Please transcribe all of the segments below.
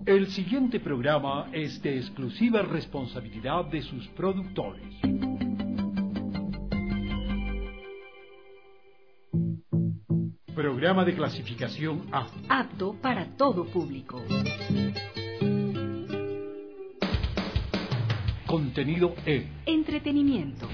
El siguiente programa es de exclusiva responsabilidad de sus productores. Programa de clasificación A. Apto para todo público. Contenido E. Entretenimiento.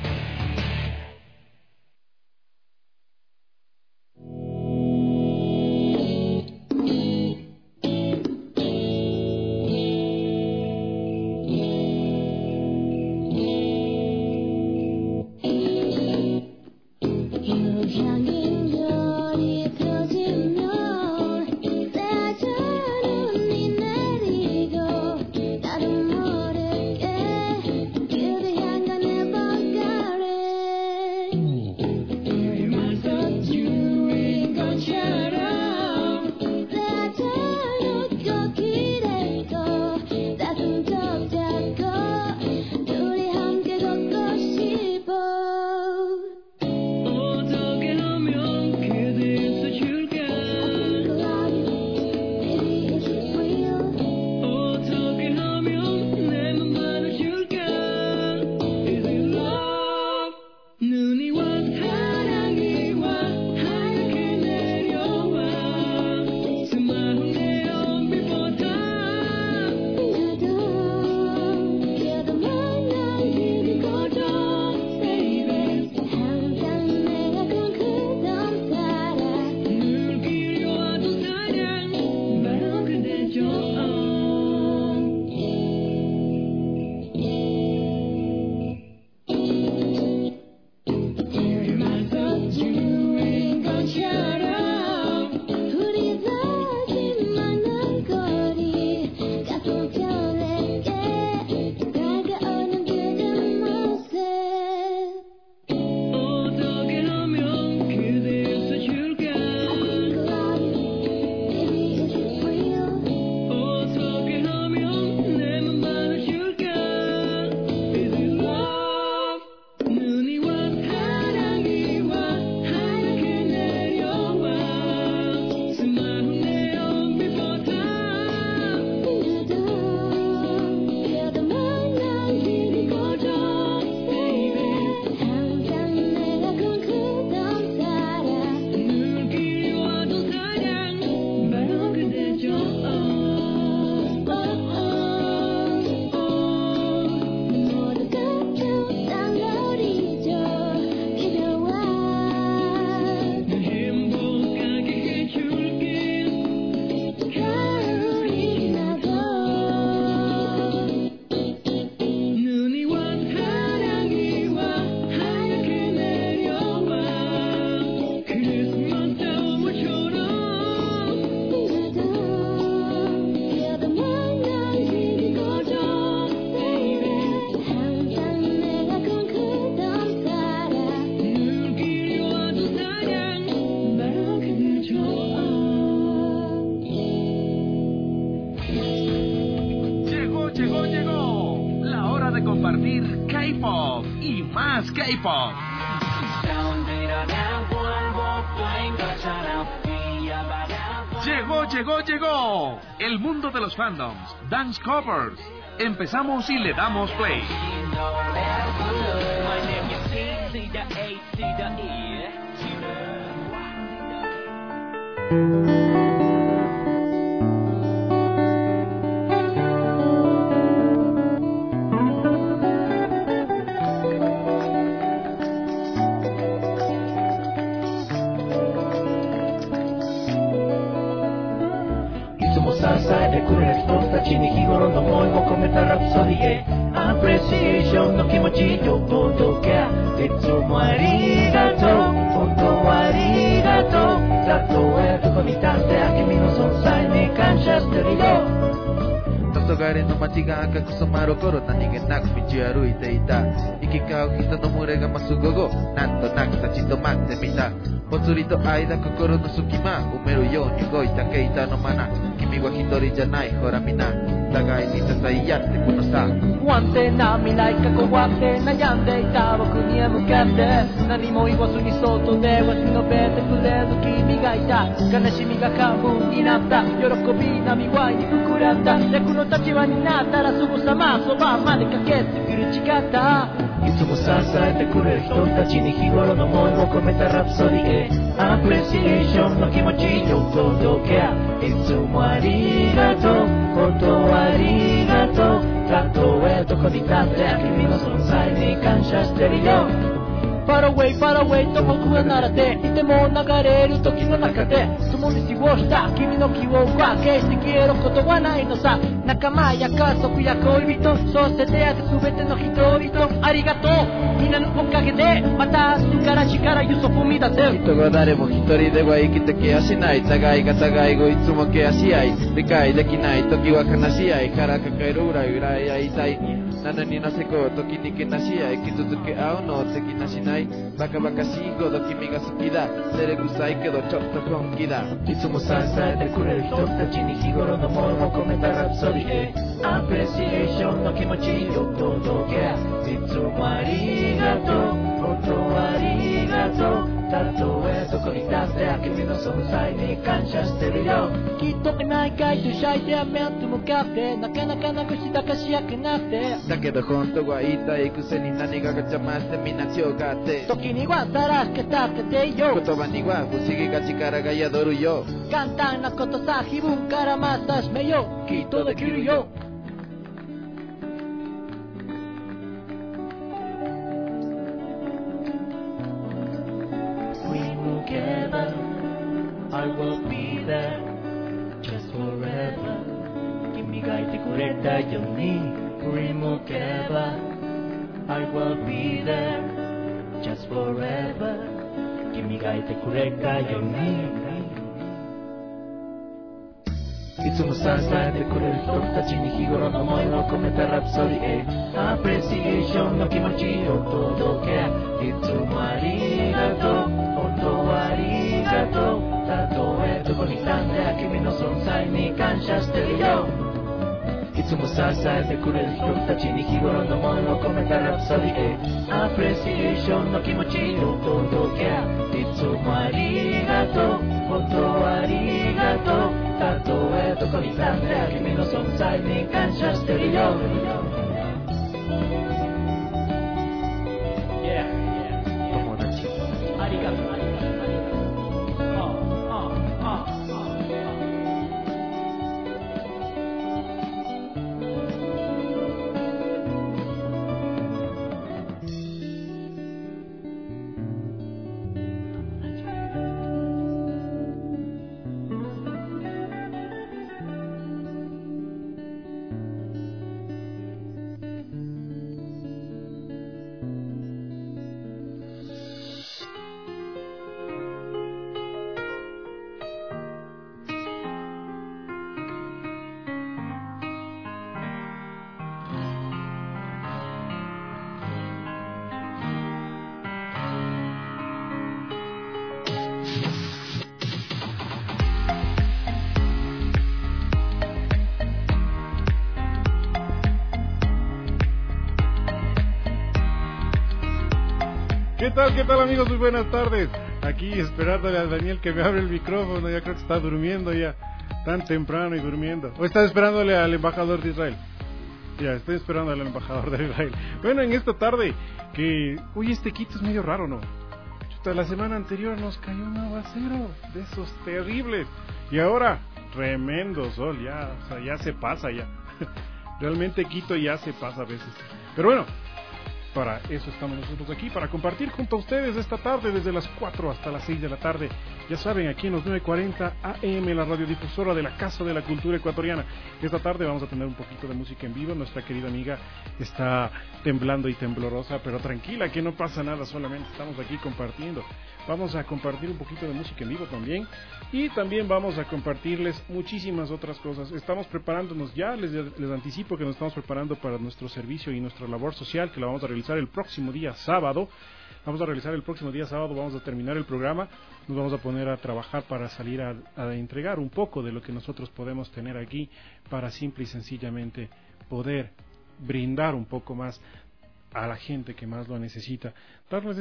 K-pop. Llegó el mundo de los fandoms, dance covers. Empezamos y le damos play. Appreciation の気持ちどこどけいつもありがとう本当ありがとうたとえどこに立って君の存在に感謝してるよがれの街が赤く染まる頃、何気なく道歩いていた。行き交う人の群れが増す午後、なんとなく立ち止まってみた。ぽつりと間心の隙間埋めるように動いたケイタのマナ。君は一人じゃない、ほらみんな互いに支え合ってくのさ。 不安定な未来が怖くて悩んでいた僕には向かって何も言わずに外では忍べてくれる君がいた。悲しみが過分になった、喜び波はに膨らんだ。役の立場になったらすぐさまそばまで駆けてくる力。いつも支えてくれる人たちに日頃の思いを込めたラプソディへアプレシエーションの気持ちを届け。いつもありがとう、本当はありがとう。たとえどこに立って君の存在に感謝してるよ。Far away, far away と僕は習っていても流れる時の中で共に過ごした君の記憶は決して消えることはないのさ。仲間や家族や恋人、そして出会った全ての人々ありがとう。みんなのおかげでまた明日から力ゆそ踏み出せる。 人が誰も一人では生きてケアしない。互いが互いをいつもケアし合い、理解できない時は悲し合いから抱える裏裏やいたい。なのになぜこう時にけなし合い傷つけ合うのを敵なしない。バカバカしいほど君が好きだ。照れくさいけどちょっと本気だ。 いつも支えてくれる人たちに日頃の思いを込めたラプソディへアプレシエーションの気持ちを届け。いつもありがとう、本当はありがとう。たとえどこに立って君の存在に感謝してるよ。きっとないかいとシャイで面と向かってなかなかなくしたかしやくなって。 だけど本当は言いたいくせに何かが邪魔してみんな強がって時にはだらけたっててよ。 言葉には不思議が力が宿るよ。 簡単なことさ、気分からまたしめよう。きっとできるよ。I will be there just forever 君がいてくれたように振り向けば I will be there just forever 君がいてくれたようにいつも支えてくれる人たちに日頃の思いを込めたラプソディへアプレシエーションの気持ちを届け。いつもありがとう、本当はありがとう。たとえどこに立って君の存在に感謝してるよ。いつも支えてくれる人たちに日頃の思いを込めたラプソディへアプレシエーションの気持ちを届け。いつもありがとう、本当はありがとう。たとえどこに立って君の存在に感謝してるよ。 友達ありがとう。 ¿Qué tal amigos? Muy buenas tardes. Aquí esperándole a Daniel que me abra el micrófono. Ya creo que está durmiendo ya. Tan temprano y durmiendo. ¿O está esperándole al embajador de Israel? Ya, estoy esperando al embajador de Israel. Bueno, en esta tarde que... Uy, este Quito es medio raro, ¿no? Chuta, la semana anterior nos cayó un aguacero de esos terribles. Y ahora, tremendo sol. Ya, o sea, ya se pasa ya. Realmente Quito ya se pasa a veces. Pero bueno, Para eso estamos nosotros aquí, para compartir junto a ustedes esta tarde desde las 4 hasta las 6 de la tarde. Ya saben, aquí en los 940 AM, la radiodifusora de la Casa de la Cultura Ecuatoriana. Esta tarde vamos a tener un poquito de música en vivo. Nuestra querida amiga está temblando y temblorosa, pero tranquila, que no pasa nada, solamente estamos aquí compartiendo. Vamos a compartir un poquito de música en vivo también, y también vamos a compartirles muchísimas otras cosas. Estamos preparándonos ya, les anticipo que nos estamos preparando para nuestro servicio y nuestra labor social, que la vamos a realizar el próximo día sábado. Vamos a terminar el programa, nos vamos a poner a trabajar para salir a entregar un poco de lo que nosotros podemos tener aquí, para simple y sencillamente poder brindar un poco más a la gente que más lo necesita, darles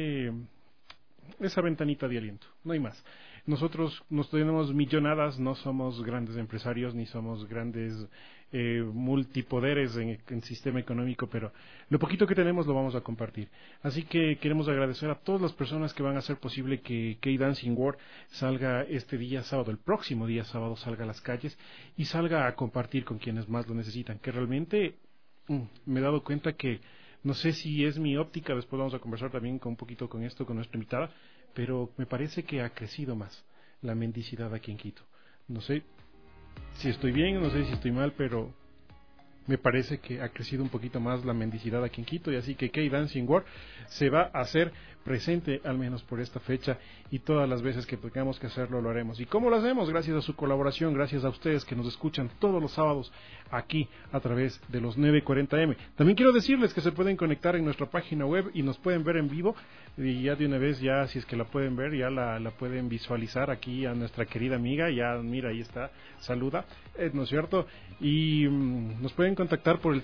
esa ventanita de aliento, no hay más. Nosotros nos tenemos millonadas, no somos grandes empresarios ni somos grandes multipoderes en el sistema económico, pero lo poquito que tenemos lo vamos a compartir. Así que queremos agradecer a todas las personas que van a hacer posible que K-Dancing World salga este día sábado, el próximo día sábado salga a las calles y salga a compartir con quienes más lo necesitan, que realmente me he dado cuenta que, no sé si es mi óptica, después vamos a conversar también un poquito con esto con nuestra invitada, pero me parece que ha crecido más la mendicidad aquí en Quito. No sé si estoy bien, no sé si estoy mal, pero me parece que ha crecido un poquito más la mendicidad aquí en Quito, y así que K-Dancing World se va a hacer presente al menos por esta fecha, y todas las veces que tengamos que hacerlo lo haremos. ¿Y cómo lo hacemos? Gracias a su colaboración, gracias a ustedes que nos escuchan todos los sábados aquí a través de los 940M. También quiero decirles que se pueden conectar en nuestra página web y nos pueden ver en vivo, y ya de una vez, ya si es que la pueden ver, ya la pueden visualizar aquí a nuestra querida amiga. Ya mira, ahí está, saluda, ¿no es cierto? Y nos pueden contactar por el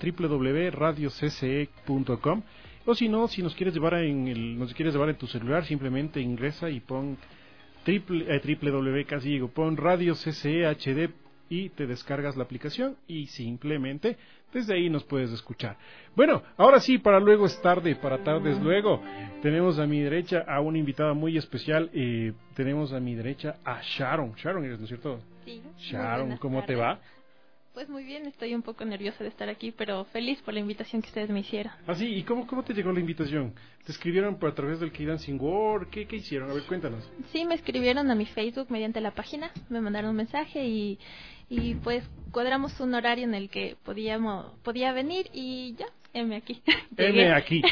www.radiocce.com, o si no, si nos quieres llevar en tu celular, simplemente ingresa y pon pon Radio CCE HD y te descargas la aplicación, y simplemente desde ahí nos puedes escuchar. Bueno, ahora sí, para luego es tarde, para tardes luego. Tenemos a mi derecha a una invitada muy especial. Tenemos a mi derecha a Sharon. Sharon, ¿eres, no es cierto? Sí. Sharon, ¿cómo te va? Pues muy bien, estoy un poco nerviosa de estar aquí, pero feliz por la invitación que ustedes me hicieron. Ah, sí, ¿y cómo te llegó la invitación? ¿Te escribieron a través del K-Dancing World? ¿Qué hicieron? A ver, cuéntanos. Sí, me escribieron a mi Facebook mediante la página, me mandaron un mensaje y pues cuadramos un horario en el que podía venir, y ya, heme aquí. Heme aquí.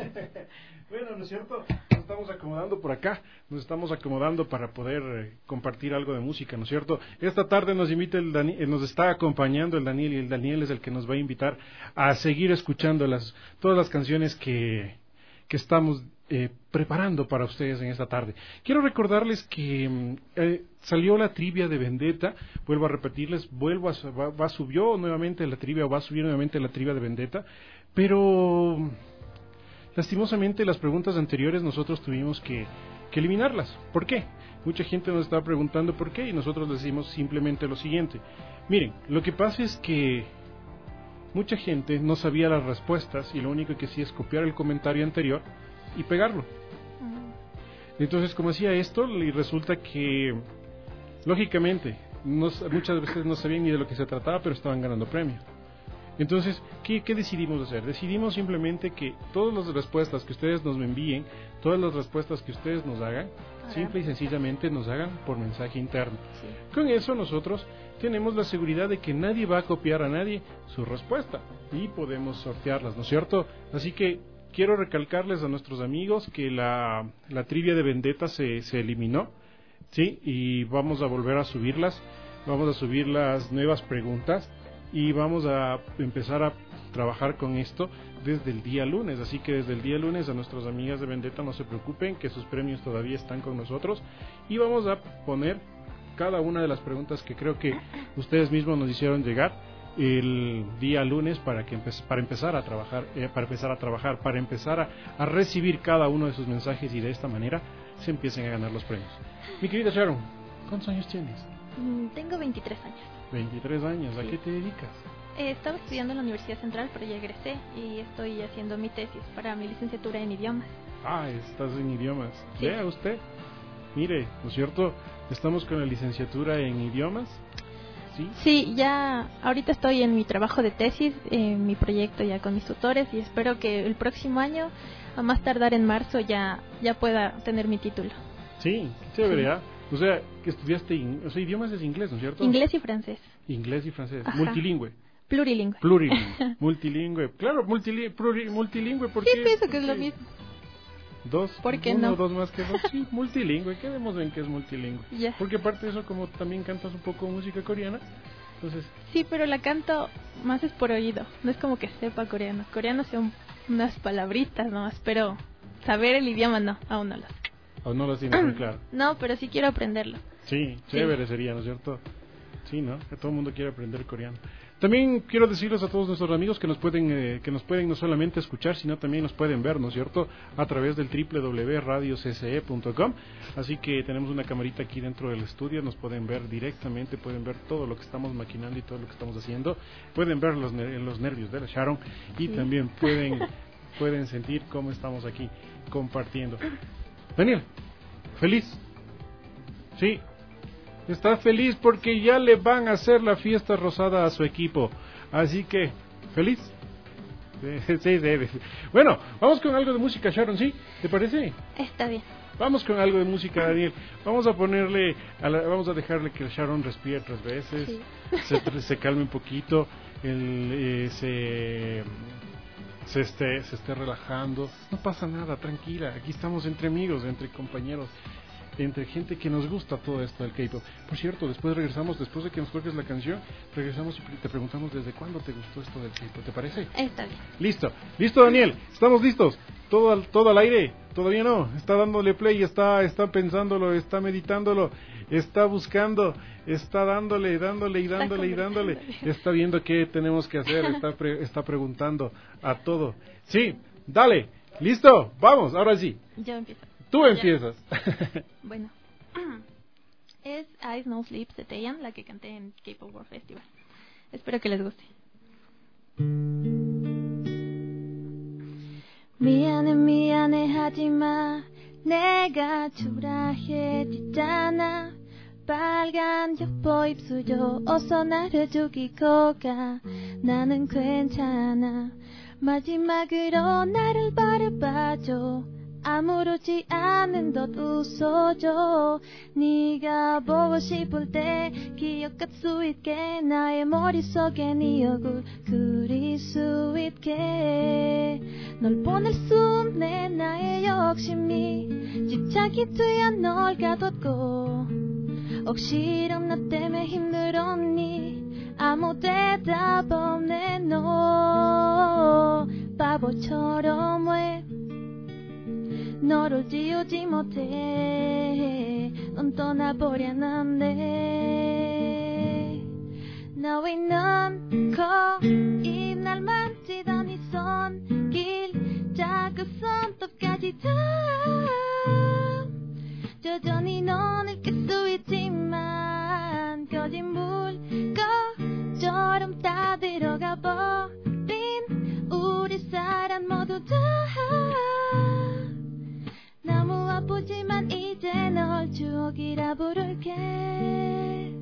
Bueno, ¿no es cierto? Nos estamos acomodando por acá, nos estamos acomodando para poder compartir algo de música, ¿no es cierto? Esta tarde nos nos está acompañando el Daniel, y el Daniel es el que nos va a invitar a seguir escuchando todas las canciones que estamos preparando para ustedes en esta tarde. Quiero recordarles que salió la trivia de Vendetta. Vuelvo a repetirles, subió nuevamente la trivia, o va a subir nuevamente la trivia de Vendetta, pero lastimosamente las preguntas anteriores nosotros tuvimos que eliminarlas. ¿Por qué? Mucha gente nos estaba preguntando por qué, y nosotros les decimos simplemente lo siguiente. Miren, lo que pasa es que mucha gente no sabía las respuestas, y lo único que hacía es copiar el comentario anterior y pegarlo. Entonces, como hacía esto, y resulta que lógicamente muchas veces no sabían ni de lo que se trataba, pero estaban ganando premio. Entonces, ¿qué decidimos hacer? Decidimos simplemente que todas las respuestas que ustedes nos envíen, todas las respuestas que ustedes nos hagan, simple y sencillamente nos hagan por mensaje interno. Sí. Con eso nosotros tenemos la seguridad de que nadie va a copiar a nadie su respuesta, y podemos sortearlas, ¿no es cierto? Así que quiero recalcarles a nuestros amigos que la trivia de Vendetta se eliminó, ¿sí? Y vamos a volver a subirlas, vamos a subir las nuevas preguntas, y vamos a empezar a trabajar con esto desde el día lunes. Así que desde el día lunes a nuestras amigas de Vendetta no se preocupen, que sus premios todavía están con nosotros, y vamos a poner cada una de las preguntas que creo que ustedes mismos nos hicieron llegar el día lunes para empezar a trabajar, para empezar a recibir cada uno de sus mensajes, y de esta manera se empiecen a ganar los premios. Mi querida Sharon, ¿cuántos años tienes? Tengo 23 años. 23 años, ¿a qué te dedicas? Estaba estudiando en la Universidad Central, pero ya egresé y estoy haciendo mi tesis para mi licenciatura en idiomas. Ah, estás en idiomas. Sí. Vea usted, mire, ¿no es cierto? Estamos con la licenciatura en idiomas. ¿sí? Sí, ya ahorita estoy en mi trabajo de tesis, en mi proyecto ya con mis tutores y espero que el próximo año, a más tardar en marzo, ya pueda tener mi título. Sí, chévere, ¿ah? O sea, que estudiaste, idiomas es inglés, ¿no es cierto? Inglés y francés. Inglés y francés, Ajá. multilingüe. Plurilingüe. Multilingüe. Claro, multilingüe, ¿por qué? Sí, pienso que es lo mismo. Dos, ¿Por qué uno, no? dos más que dos, sí, multilingüe, quedemos en que es multilingüe. Ya. Porque aparte de eso, como también cantas un poco música coreana, entonces... Sí, pero la canto más es por oído, no es como que sepa coreano. Coreano son unas palabritas nomás, pero saber el idioma no, aún no lo sé. Aún no lo tienes muy claro. No, pero sí quiero aprenderlo. Sí, chévere sería, ¿no es cierto? Sí, ¿no? Que todo el mundo quiere aprender coreano. También quiero decirles a todos nuestros amigos que nos pueden no solamente escuchar, sino también nos pueden ver, ¿no es cierto? A través del www.radiocce.com. Así que tenemos una camarita aquí dentro del estudio, nos pueden ver directamente, pueden ver todo lo que estamos maquinando y todo lo que estamos haciendo. Pueden ver los nervios de la Sharon y también pueden sentir cómo estamos aquí compartiendo. Daniel, ¿feliz? Sí. Está feliz porque ya le van a hacer la fiesta rosada a su equipo. Así que, ¿feliz? Sí. Bueno, vamos con algo de música, Sharon, ¿sí? ¿Te parece? Está bien. Vamos con algo de música, Daniel. Vamos a vamos a dejarle que el Sharon respire 3 veces. Sí. Se calme un poquito. Se esté relajando. No pasa nada, tranquila. Aquí estamos entre amigos, entre compañeros, entre gente que nos gusta todo esto del K-pop. Por cierto, después de que nos toques la canción, regresamos y te preguntamos desde cuándo te gustó esto del K-pop. ¿Te parece? Está bien. Listo, Daniel, estamos listos. Todo al aire. Todavía no. Está dándole play, está pensándolo, está meditándolo, está buscando, está dándole. Está viendo qué tenemos que hacer, está preguntando a todo. Sí, dale. Listo, vamos, ahora sí. Yo empiezo. Tú empiezas. Bueno, es Eyes No Sleeps de Taeyeon, la que canté en K-Pop World Festival. Espero que les guste. 미안해 하지마 내가 초라해지잖아 빨간 혀보 입술로 어서 나를 죽이고 가 나는 괜찮아 마지막으로 나를 바라봐줘 아무렇지 않은 듯 웃어줘 네가 보고 싶을 때 기억할 수 있게 나의 머릿속에 네 얼굴 그릴 수 있게 널 보낼 수 없네 나의 욕심이 집착이 되어 널 가뒀고 억지로 너 때문에 힘들었니 아무 대답 없네 너 바보처럼 왜 너를 지우지 못해 넌 떠나버렸는데 너의 눈, 코, 입 날 만지던 이 손길 작은 손톱까지 다 여전히 넌 깰 수 있지만 거짓 물고처럼 다 들어가 버린 우리 사랑 모두 다 너무 아프지만 이제 널 추억이라 부를게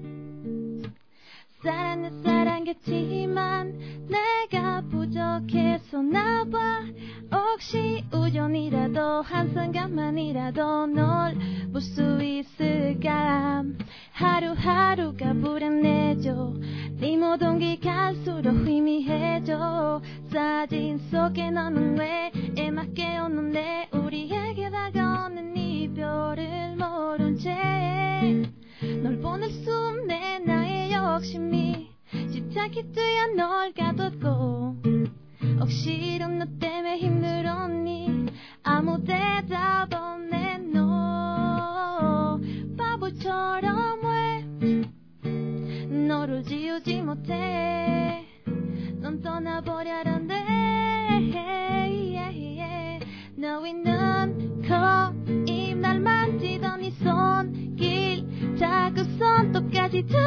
사랑했지만 내가 부족해서 나봐 혹시 우연이라도 한순간만이라도 널 볼 수 있을까 하루하루가 불안해져 네 모든 게 갈수록 희미해져 사진 속에 너는 왜 에맞게 웃는데 우리에게 다가오는 이별을 모른 채 널 보낼 수 없네 나의 욕심이 집착이 되어 널 가뒀고 억지로 너 때문에 힘들었니 아무 대답 없네 너 바보처럼 왜 너를 지우지 못해 넌 떠나버려란데 너의 눈, 코, 입 날 만지던 이 손길 작은 손톱까지 다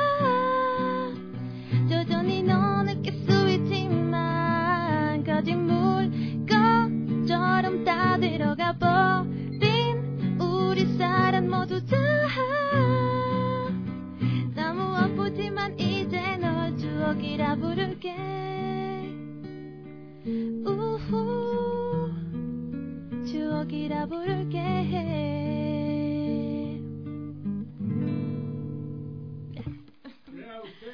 여전히 너는 깰 수 있지만 거짓 물고처럼 다 들어가 버린 우리 사랑 모두 다 너무 아프지 부를게 추억이라 부를게. Vea usted,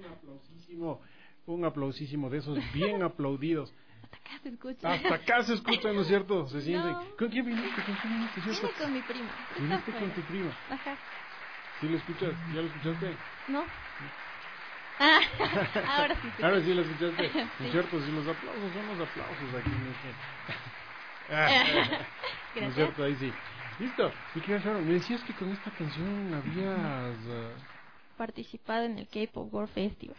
un aplausísimo de esos bien aplaudidos. Hasta acá se escucha. Hasta acá se escucha, ¿no es cierto? Se sienten. No. ¿Con quién viniste? ¿Con quién viniste? ¿Cierto? Vine con mi prima. Está Viniste con afuera. tu prima. Ajá. ¿Sí lo escuchas? ¿Ya lo escuchaste? ¿No? Ah, ahora sí. Ahora sí lo escuchaste. Sí. ¿No es cierto? Si los aplausos son los aplausos aquí. ¿No Gracias. es cierto? Ahí sí. Listo. Mi querida Sharon, me decías que con esta canción habías... Participado en el K-Pop World Festival.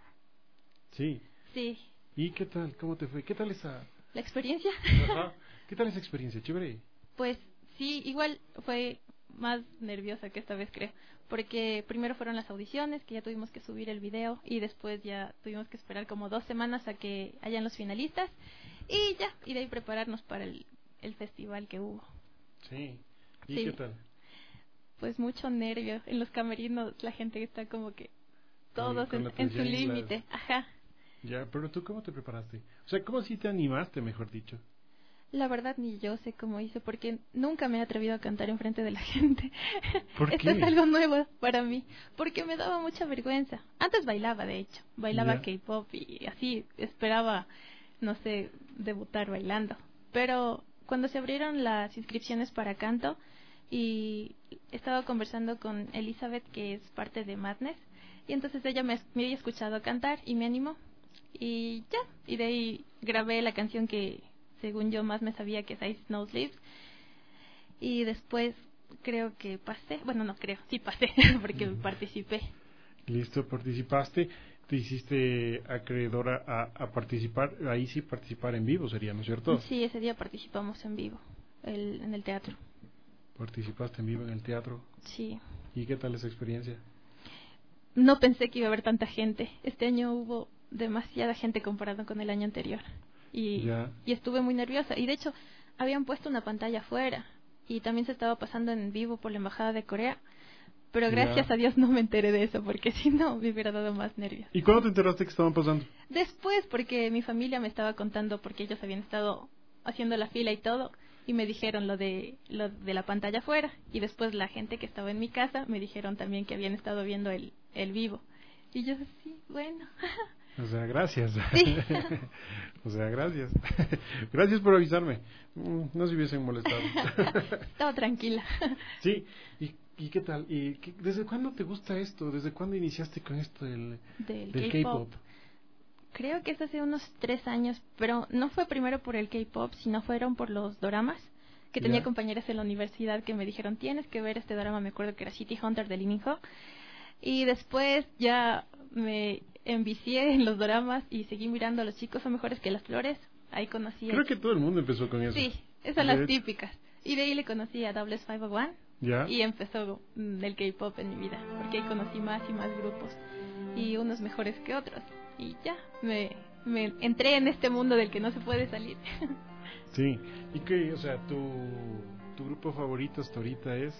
Sí. Sí. ¿Y qué tal? ¿Cómo te fue? ¿Qué tal esa... ¿La experiencia? Ajá. ¿Qué tal esa experiencia? Chévere. Pues sí, igual fue más nerviosa que esta vez, creo. Porque primero fueron las audiciones, que ya tuvimos que subir el video, y después ya tuvimos que esperar como 2 semanas a que hayan los finalistas, y ya, y de ahí prepararnos para el festival que hubo. Sí. ¿Y Sí. qué tal? Pues mucho nervio. En los camerinos la gente está como que todos Con la en su tensión y las- límite. Ajá. Ya, pero tú, ¿cómo te preparaste? O sea, ¿cómo así te animaste, mejor dicho? La verdad ni yo sé cómo hice, porque nunca me he atrevido a cantar enfrente de la gente. ¿Por Esto qué? es algo nuevo para mí, porque me daba mucha vergüenza. Antes bailaba, de hecho, bailaba Ya. K-pop y así esperaba, no sé, debutar bailando. Pero cuando se abrieron las inscripciones para canto y estaba conversando con Elizabeth, que es parte de Madness, y entonces ella me había escuchado cantar y me animó. Y ya, y de ahí grabé la canción que según yo más me sabía, que es Ice Snow Sleeves, y después creo que pasé, bueno, no creo, sí pasé porque participé. Listo, participaste, te hiciste acreedora a participar, ahí sí participar en vivo sería, ¿no es cierto? Sí, ese día participamos en vivo, en el teatro. Participaste en vivo en el teatro. Sí. ¿Y qué tal esa experiencia? No pensé que iba a haber tanta gente. Este año hubo demasiada gente comparado con el año anterior. Y estuve muy nerviosa. Y de hecho, habían puesto una pantalla afuera. Y también se estaba pasando en vivo por la Embajada de Corea. Pero gracias a Dios no me enteré de eso, porque si no me hubiera dado más nervios. ¿Y cuándo te enteraste que estaban pasando? Después, porque mi familia me estaba contando, porque ellos habían estado haciendo la fila y todo, y me dijeron lo de la pantalla afuera. Y después la gente que estaba en mi casa me dijeron también que habían estado viendo el vivo. Y yo sí, bueno. O sea, gracias. Sí. O sea, gracias. Gracias por avisarme. No se hubiesen molestado. Estaba tranquila. Sí. ¿Y qué tal? ¿Desde cuándo te gusta esto? ¿Desde cuándo iniciaste con esto del K-pop? Creo que es hace unos 3 años, pero no fue primero por el K-pop, sino fueron por los doramas, que tenía compañeras en la universidad que me dijeron, tienes que ver este dorama, me acuerdo que era City Hunter de Lee Min-ho, y después ya me envicié en los doramas y seguí mirando a Los chicos son mejores que las flores. Ahí conocí Creo que todo el mundo empezó con eso. Sí, esas son las típicas. Y de ahí le conocí a Doubles 501 y empezó el K-pop en mi vida, porque ahí conocí más y más grupos y unos mejores que otros. Y ya, me entré en este mundo del que no se puede salir. Sí. ¿Y qué, o sea, tu grupo favorito hasta ahorita es?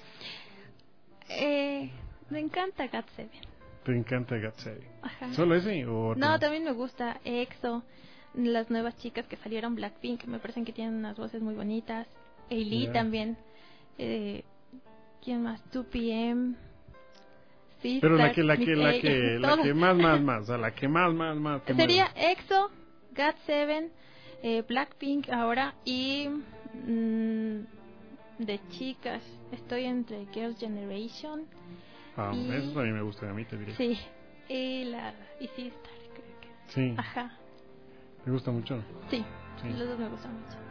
Me encanta GOT7. ¿Te encanta GOT7? Ajá. ¿Solo ese o otro? No, también me gusta EXO, las nuevas chicas que salieron, Blackpink, me parecen que tienen unas voces muy bonitas. Ailey también. ¿Quién más? 2PM. Sí, pero la que más, o sea, la que más sería EXO, GOT7, Blackpink ahora y de chicas estoy entre Girls' Generation. Eso también me gusta, a mí te diré. Sí, y Sistar, creo que. Sí. Ajá. ¿Te gusta mucho? Sí, los dos me gustan mucho.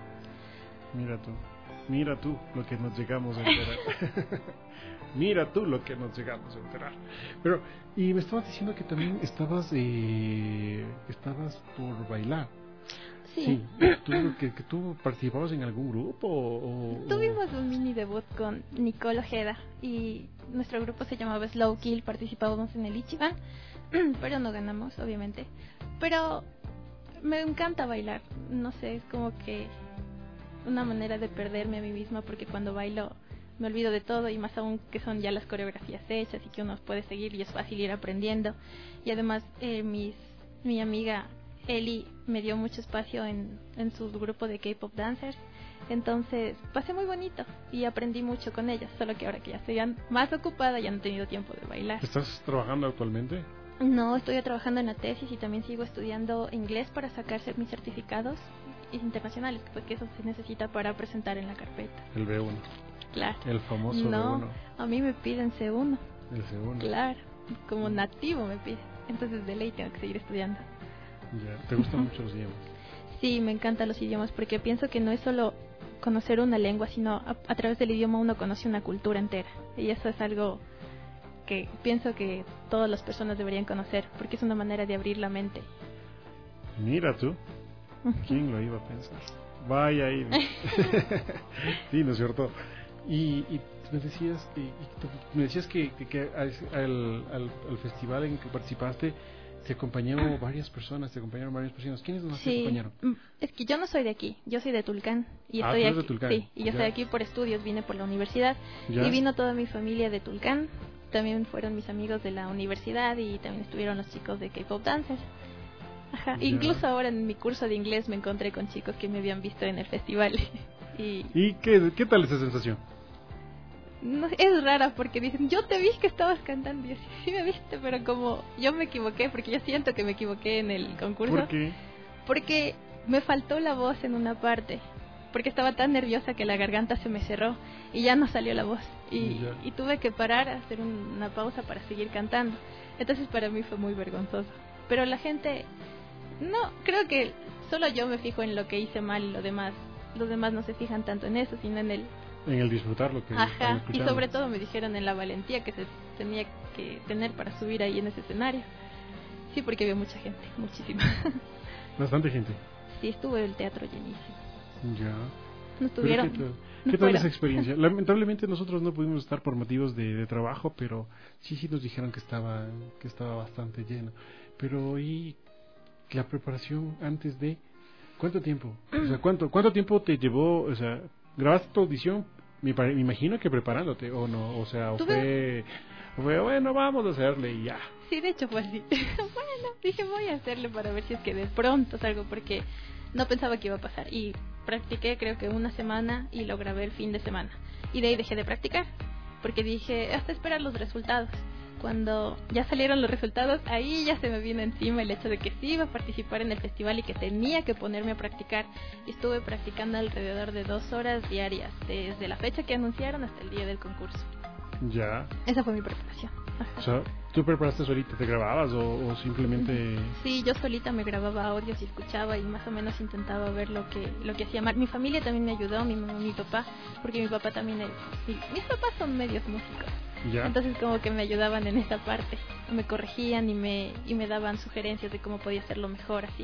Mira tú lo que nos llegamos a enterar. Mira tú lo que nos llegamos a enterar. Pero, y me estabas diciendo que también estabas por bailar. Sí. Que tú participabas en algún grupo Tuvimos un mini debut con Nicole Ojeda y nuestro grupo se llamaba Slow Kill, participábamos en el Ichiban, pero no ganamos, obviamente. Pero me encanta bailar, no sé, es como que una manera de perderme a mí misma, porque cuando bailo me olvido de todo, y más aún que son ya las coreografías hechas y que uno puede seguir y es fácil ir aprendiendo. Y además mis mi amiga Eli me dio mucho espacio en su grupo de K-pop dancers. Entonces pasé muy bonito y aprendí mucho con ellas, solo que ahora que ya estoy más ocupada ya no he tenido tiempo de bailar. ¿Estás trabajando actualmente? No, estoy trabajando en la tesis y también sigo estudiando inglés para sacarse mis certificados internacionales, porque eso se necesita para presentar en la carpeta. El B1. Claro. El famoso no, B1. A mí me piden C1. El C1. Claro, como nativo me piden. Entonces de ley tengo que seguir estudiando. Ya. ¿Te gustan mucho los idiomas? Sí, me encantan los idiomas porque pienso que no es solo conocer una lengua, sino a través del idioma uno conoce una cultura entera. Y eso es algo que pienso que todas las personas deberían conocer, porque es una manera de abrir la mente. Mira tú, ¿quién lo iba a pensar? Vaya ahí. Sí, ¿no es cierto? Y me decías que al festival en que participaste te acompañaron varias personas. ¿Quiénes más te acompañaron? Es que yo no soy de aquí, yo soy de Tulcán. Y ¿tú estoy eres aquí, de Tulcán? Sí, y yo estoy aquí por estudios, vine por la universidad. ¿Ya? Y vino toda mi familia de Tulcán. También fueron mis amigos de la universidad y también estuvieron los chicos de K-pop dancers. Ajá. Incluso ahora en mi curso de inglés me encontré con chicos que me habían visto en el festival. ¿Y qué tal esa sensación? No, es rara porque dicen, yo te vi que estabas cantando. Y yo, sí me viste, pero como yo me equivoqué, porque yo siento que me equivoqué en el concurso. ¿Por qué? Porque me faltó la voz en una parte, porque estaba tan nerviosa que la garganta se me cerró y ya no salió la voz. Y tuve que parar, hacer una pausa para seguir cantando. Entonces para mí fue muy vergonzoso. Pero la gente, no, creo que solo yo me fijo en lo que hice mal y los demás no se fijan tanto en eso, sino en el disfrutar lo que están escuchando. Y sobre todo me dijeron en la valentía que se tenía que tener para subir ahí en ese escenario. Sí, porque había mucha gente, muchísima. Bastante gente. Sí, estuvo el teatro llenísimo. Ya. No estuvieron. ¿Qué tal esa experiencia? Lamentablemente nosotros no pudimos estar por motivos de trabajo, pero sí nos dijeron que estaba bastante lleno. Pero ¿y la preparación antes de cuánto tiempo? O sea, ¿cuánto tiempo te llevó? O sea, ¿grabaste tu audición? Me imagino que preparándote, o no, o sea, fue bueno, vamos a hacerle y ya. Sí, de hecho fue así. Bueno, dije voy a hacerle para ver si es que de pronto salgo, porque no pensaba que iba a pasar. Y practiqué creo que una semana y lo grabé el fin de semana. Y de ahí dejé de practicar, porque dije hasta esperar los resultados. Cuando ya salieron los resultados, ahí ya se me vino encima el hecho de que sí iba a participar en el festival y que tenía que ponerme a practicar. Y estuve practicando alrededor de 2 horas diarias, desde la fecha que anunciaron hasta el día del concurso. Ya. Esa fue mi preparación. Ajá. O sea, ¿tú preparaste solita? ¿Te grababas o simplemente...? Sí, yo solita me grababa audios y escuchaba y más o menos intentaba ver lo que hacía mal. Mi familia también me ayudó, mi mamá, mi papá, porque mi papá también mis papás son medios músicos. ¿Ya? Entonces como que me ayudaban en esta parte, me corregían y me daban sugerencias de cómo podía hacerlo mejor así.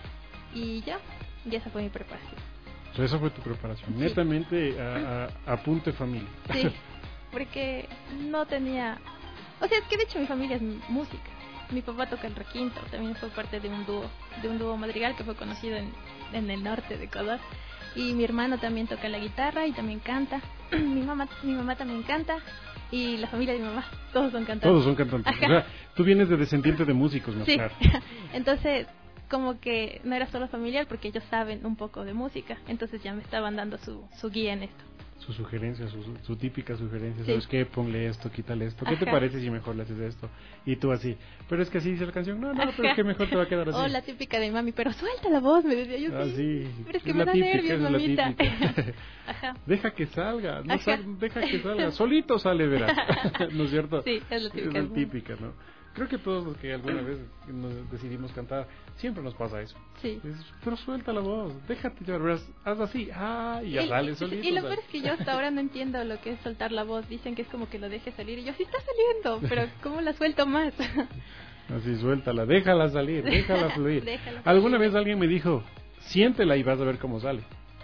Y esa fue mi preparación. O sea, esa fue tu preparación, Sí. Netamente a punto de familia. Sí, porque no tenía... O sea, es que de hecho mi familia es música. Mi papá toca el requinto, también fue parte de un dúo madrigal que fue conocido en el norte de Ecuador. Y mi hermano también toca la guitarra y también canta. Mi mamá también canta. Y la familia de mi mamá, todos son cantantes. Todos son cantantes. Ajá. O sea, tú vienes de descendiente de músicos, más Sí. claro. Entonces, como que no era solo familiar porque ellos saben un poco de música. Entonces ya me estaban dando su guía en esto. Su sugerencia, su típica sugerencia. Sí. ¿Sabes qué? Ponle esto, quítale esto. ¿Qué te Ajá. parece si mejor le haces esto? Y tú así. Pero es que así dice la canción. No, pero es que mejor te va a quedar así. O la típica de mami, pero suelta la voz, me decía yo. Sí. Pero es que Es me la da típica, nervios, es la mamita. típica. Ajá. Deja que salga, no Ajá. deja que salga, solito sale, verás. ¿No es cierto? Sí, es la típica. Es la típica, ¿no? Creo que todos los que alguna vez nos decidimos cantar, siempre nos pasa eso. Sí. Pero suelta la voz, déjate llevar, verás, haz así, y ya sale solito. Y lo peor es que yo hasta ahora no entiendo lo que es soltar la voz. Dicen que es como que lo deje salir y yo sí está saliendo, pero ¿cómo la suelto más? Así, suéltala, déjala salir, déjala fluir. Déjala Alguna fluir. vez alguien me dijo, siéntela y vas a ver cómo sale.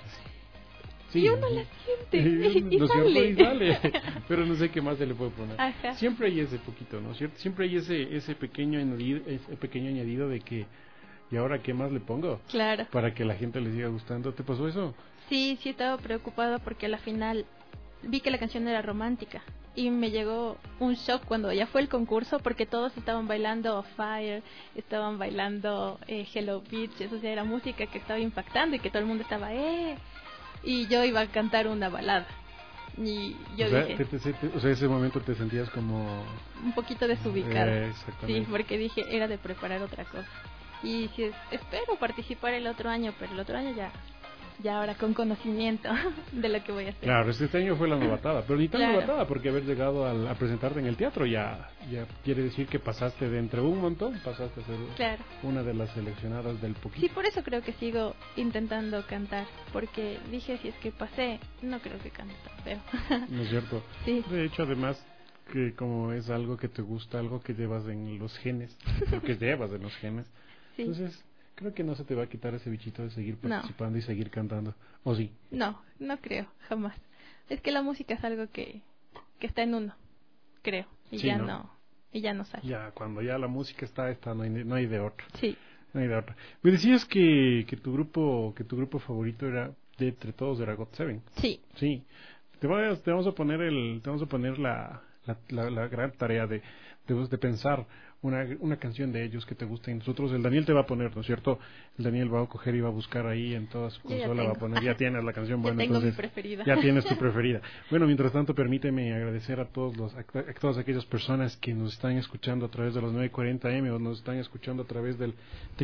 Y uno la siente y ¿no es cierto? sale. Y sale. Pero no sé qué más se le puede poner. Ajá. Siempre hay ese poquito, ¿no es cierto? Siempre hay ese pequeño añadido de que, ¿y ahora qué más le pongo? Claro. Para que la gente le siga gustando. ¿Te pasó eso? Sí, estaba preocupada porque a la final vi que la canción era romántica y me llegó un shock cuando ya fue el concurso, porque todos estaban bailando Fire, estaban bailando Hello Beach. Eso ya era música que estaba impactando y que todo el mundo estaba y yo iba a cantar una balada. Y yo dije, ese momento te sentías como un poquito desubicada. Exactamente. Sí, porque dije, era de preparar otra cosa. Y si espero participar el otro año, pero el otro año ya ahora con conocimiento de lo que voy a hacer. Claro, este año fue la novatada, pero ni tan Claro. novatada, porque haber llegado a presentarte en el teatro ya quiere decir que pasaste de entre un montón, pasaste a ser Claro. una de las seleccionadas del poquito. Sí, por eso creo que sigo intentando cantar, porque dije, si es que pasé, no creo que cante tan feo. ¿No es cierto? Sí. De hecho, además, que como es algo que te gusta, algo que llevas en los genes, lo que llevas en los genes, Sí. entonces creo que no se te va a quitar ese bichito de seguir No. participando y seguir cantando. ¿O sí? No creo, jamás. Es que la música es algo que está en uno, creo, y Sí, ya ¿no? y ya no sale. Ya, cuando ya la música está no hay de otra. Sí. No hay de otra. Me decías que tu grupo favorito era, de entre todos, era GOT7. Sí. Sí. Te vamos a poner la gran tarea de pensar una canción de ellos que te guste. Y nosotros, el Daniel te va a poner, ¿no es cierto? El Daniel va a coger y va a buscar ahí en toda su Yo ya consola, va a tengo. poner, ya tienes la canción, Ya bueno, tengo mi entonces preferida. ya tienes tu preferida. Bueno, mientras tanto, permíteme agradecer a todas aquellas personas que nos están escuchando a través de los 940M o nos están escuchando a través del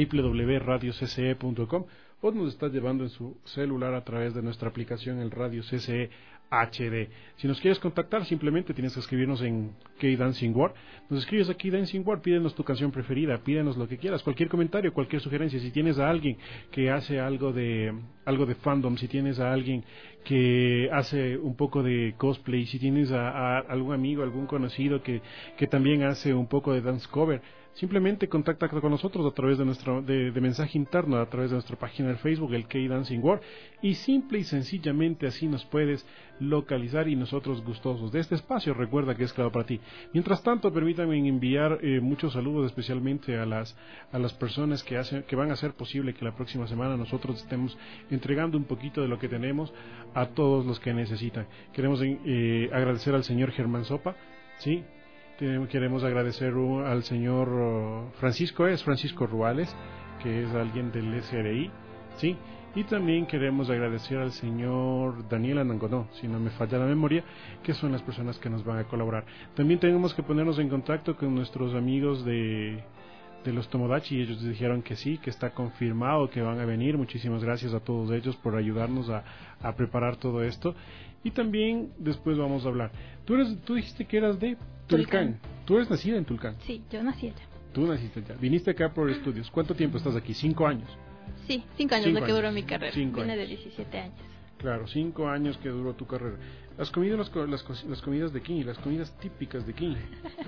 www.radiocce.com o nos está llevando en su celular a través de nuestra aplicación, el Radio CCE HD. Si nos quieres contactar, simplemente tienes que escribirnos en K-Dancing World. Nos escribes aquí Dancing World, pídenos tu canción preferida, pídenos lo que quieras, cualquier comentario, cualquier sugerencia. Si tienes a alguien que hace algo de fandom, si tienes a alguien que hace un poco de cosplay, si tienes a algún amigo, algún conocido que también hace un poco de dance cover, simplemente contacta con nosotros a través de nuestro de mensaje interno, a través de nuestra página de Facebook, el K-Dancing World, y simple y sencillamente así nos puedes localizar y nosotros gustosos de este espacio. Recuerda que es creado para ti. Mientras tanto, permítanme enviar muchos saludos especialmente a las personas que van a hacer posible que la próxima semana nosotros estemos entregando un poquito de lo que tenemos a todos los que necesitan. Queremos agradecer al señor Germán Sopa, ¿sí? Queremos agradecer al señor Francisco Ruales, que es alguien del SRI, ¿sí? Y también queremos agradecer al señor Daniel Anangonó, si no me falla la memoria, que son las personas que nos van a colaborar. También tenemos que ponernos en contacto con nuestros amigos de los Tomodachi, y ellos dijeron que sí, que está confirmado que van a venir. Muchísimas gracias a todos ellos por ayudarnos a preparar todo esto. Y también después vamos a hablar. Tú dijiste que eras de Tulcán. ¿Tú eres nacida en Tulcán? Sí, yo nací allá. Tú naciste allá. Viniste acá por estudios. ¿Cuánto tiempo estás aquí? 5 años. Sí, 5 años lo que duró mi carrera. 5 Vine años. de 17 años. Claro, 5 años que duró tu carrera. ¿Has comido las comidas de aquí, las comidas típicas de aquí?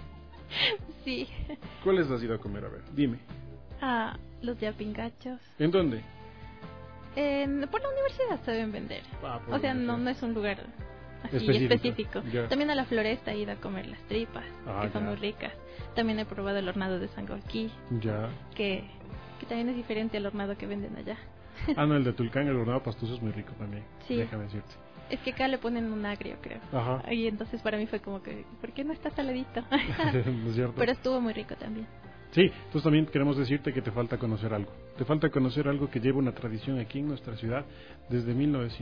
Sí. ¿Cuáles has ido a comer? A ver, dime. Los yapingachos. ¿En dónde? Por la universidad saben vender. Por O sea, la no es un lugar así específico. específico. Ya. También a la floresta he ido a comer las tripas, que son ya. muy ricas. También he probado el hornado de Sangolquí, Ya. que también es diferente al hornado que venden allá. No, el de Tulcán, el hornado pastuso es muy rico también. Sí. Déjame decirte. Es que acá le ponen un agrio, creo. Ajá. Y entonces para mí fue como que, ¿por qué no está saladito? ¿No es cierto? Pero estuvo muy rico también. Sí, entonces también queremos decirte que te falta conocer algo. Te falta conocer algo que lleva una tradición aquí en nuestra ciudad desde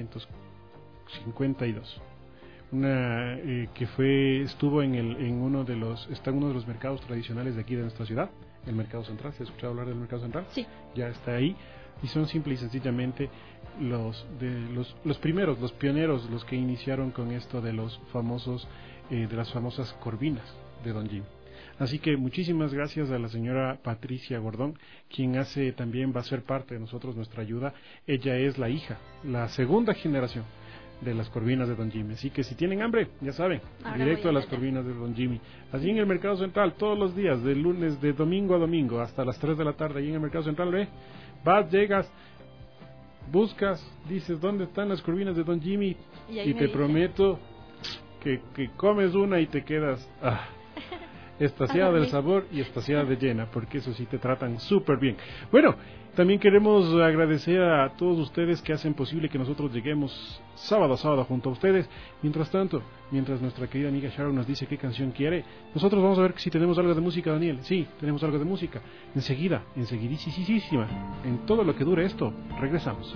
1952. Una que estuvo en uno de los mercados tradicionales de aquí de nuestra ciudad, el Mercado Central. ¿Se ha escuchado hablar del Mercado Central? Sí. Ya está ahí. Y son simple y sencillamente los primeros, los pioneros, los que iniciaron con esto de los famosos, de las famosas corvinas de Don Jimmy. Así que muchísimas gracias a la señora Patricia Gordón, quien también va a ser parte de nosotros, nuestra ayuda. Ella es la hija, la segunda generación de las corvinas de Don Jimmy. Así que si tienen hambre, ya saben, Ahora directo a voy las allá. corvinas de Don Jimmy. Allí en el Mercado Central, todos los días, de domingo a domingo, hasta las 3 de la tarde, allí en el Mercado Central, vas, llegas, buscas, dices, ¿dónde están las corvinas de Don Jimmy? Y ahí Y me te dicen. prometo que comes una y te quedas... Estaciada del sabor y estaciada de llena, porque eso sí te tratan súper bien. Bueno, también queremos agradecer a todos ustedes que hacen posible que nosotros lleguemos sábado a sábado junto a ustedes. Mientras tanto, mientras nuestra querida amiga Sharon nos dice qué canción quiere, nosotros vamos a ver si tenemos algo de música, Daniel. Sí, tenemos algo de música. Enseguidísima, en todo lo que dure esto, regresamos.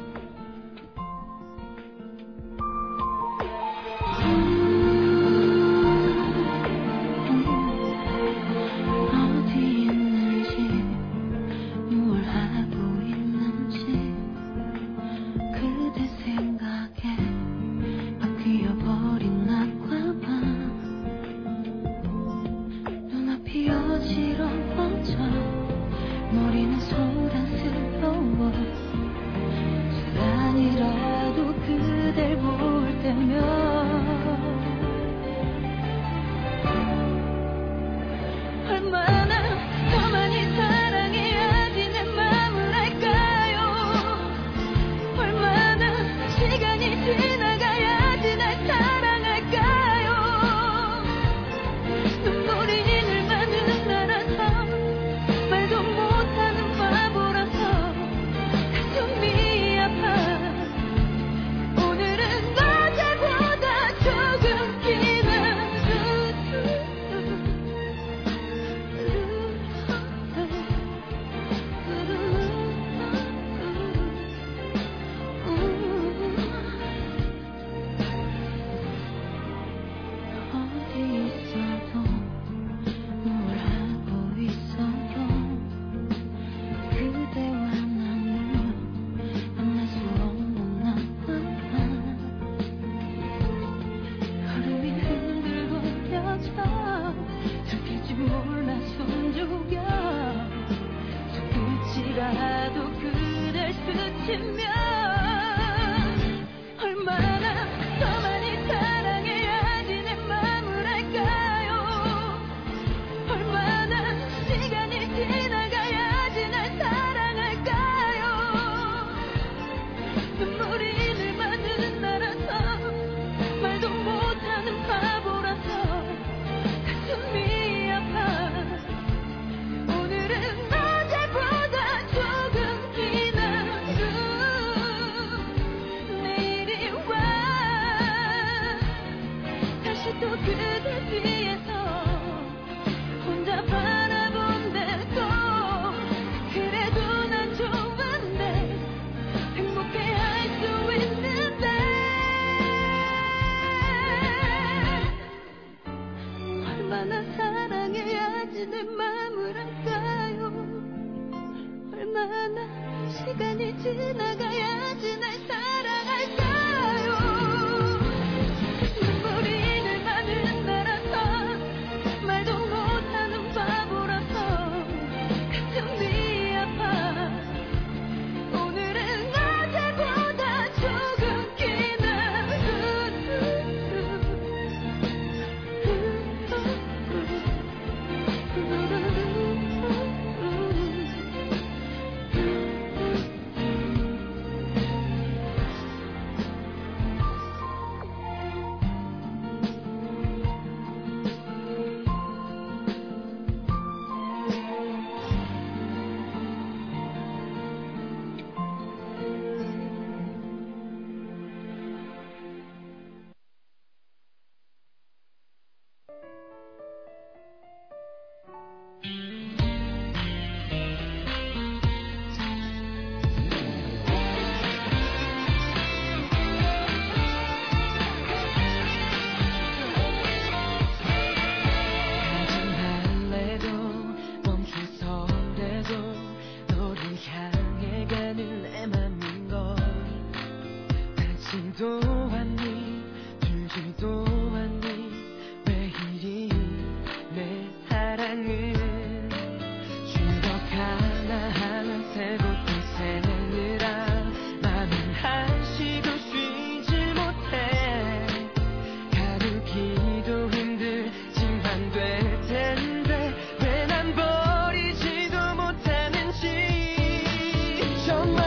정말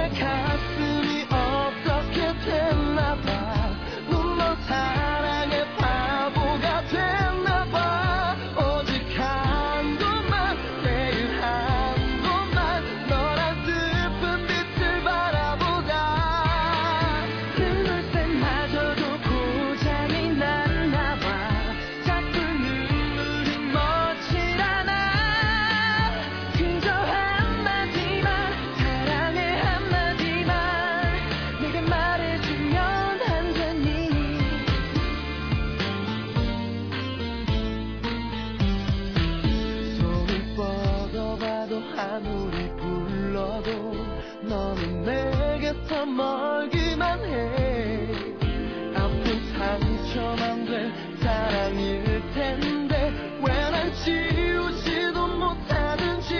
아무리 불러도 너는 내게 더 멀기만 해. 아픈 상처만 될 사랑일 텐데 왜 난 지우지도 못하는지.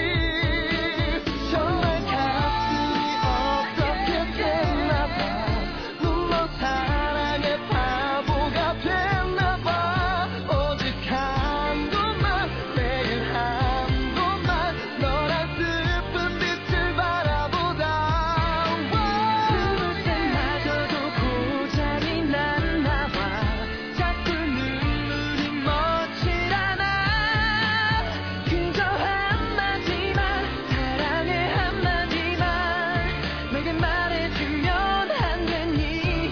정말 가슴이 어떻게 됐나봐. 눈먼 사랑의 바보가 됐나봐. 오직 한 곳만 매일 한 곳만 너란 슬픈 빛을 바라보다. 숨을 때마저도 고장이 났나봐. 자꾸 눈물이 멎질 않아. 그저 한마디만 사랑해 한마디만 내게 말해주면 안 되니.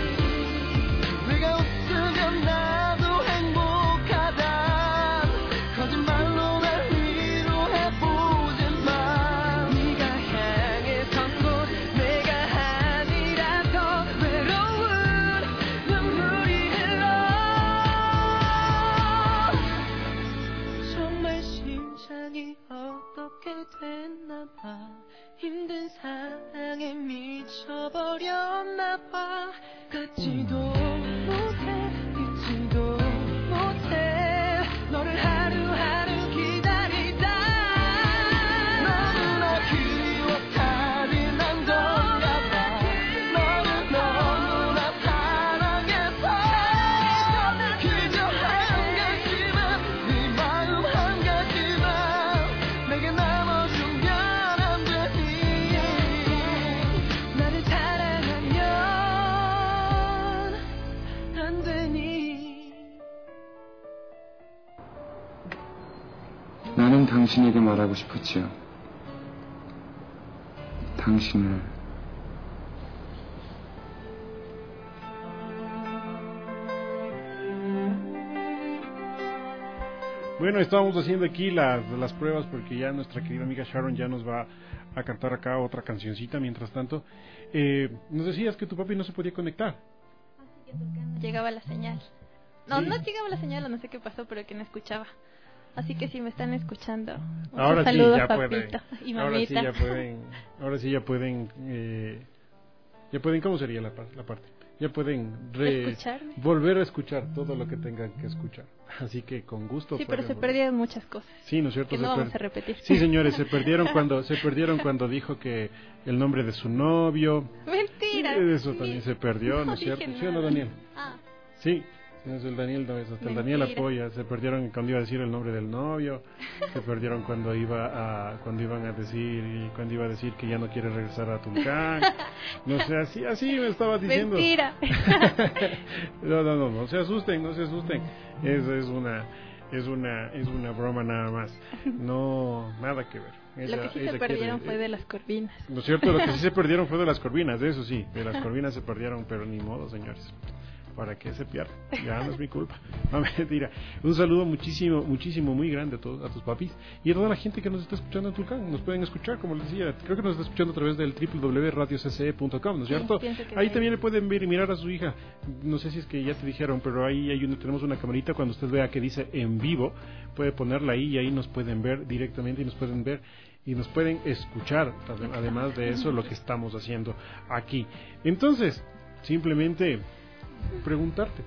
네가 웃으면 나도 행복하다. 거짓말로 날 위로해보지마. 네가 향해선 곳 내가 아니라서 외로운 눈물이 흘러. 정말 심장이 어떻게 됐나봐. 힘든 사랑에 미쳐버렸나봐. 걷지도 못해 잊지도 못해 너를 하루하루 기다리다. 너는 나 그리워 탈이 난 건가봐. 너를 너무나 사랑해서 그저 한 가지만 네 마음 한 가지만 내게 나눠주면 안 되니. 나를 사랑하면 안 되니. 나는 당신에게 말하고 싶었지요. 당신을 Bueno, estábamos haciendo aquí las pruebas porque ya nuestra querida amiga Sharon ya nos va a cantar acá otra cancioncita. Mientras tanto, nos decías que tu papi no se podía conectar. No llegaba la señal. No, Sí. no llegaba la señal, o no sé qué pasó, pero que no escuchaba. Así que si me están escuchando, un Ahora sí saludo, ya papito pueden. y Ahora sí mamita. ya pueden. Ya pueden. ¿Cómo sería la parte? Ya pueden Escucharme. volver a escuchar todo lo que tengan que escuchar. Así que con gusto. Sí, pero pueden se volver. perdieron muchas cosas. Sí, ¿no es cierto? Que no vamos a repetir. Sí, señores, se perdieron cuando dijo que el nombre de su novio. Mentira. Eso también se perdió, ¿no es dije cierto? ¿Sí o no, nada. Daniel? Ah, Sí, el Daniel, no, hasta el Daniel Mentira. apoya. Se perdieron cuando iba a decir el nombre del novio. Se perdieron cuando iba a decir que ya no quiere regresar a Tulcán. No sé, así me estaba diciendo. mentira. No se asusten. Es una broma nada más. No, nada que ver. Lo que sí se perdieron fue de las corvinas. ¿No es cierto? Lo que sí se perdieron fue de las corvinas, de eso sí. De las corvinas se perdieron, pero ni modo, señores. ¿Para qué se pierde? Ya no es mi culpa. No, mentira. Un saludo muchísimo, muy grande a tus papis y a toda la gente que nos está escuchando en Tulcán. Nos pueden escuchar, como les decía, creo que nos está escuchando a través del www.radiocce.com, ¿no es cierto? Ahí también le pueden ver y mirar a su hija. No sé si es que ya te dijeron, pero ahí tenemos una camarita. Cuando usted vea que dice en vivo, puede ponerla ahí y ahí nos pueden ver directamente y nos pueden ver y nos pueden escuchar, además de eso, lo que estamos haciendo aquí. Entonces, simplemente preguntarte,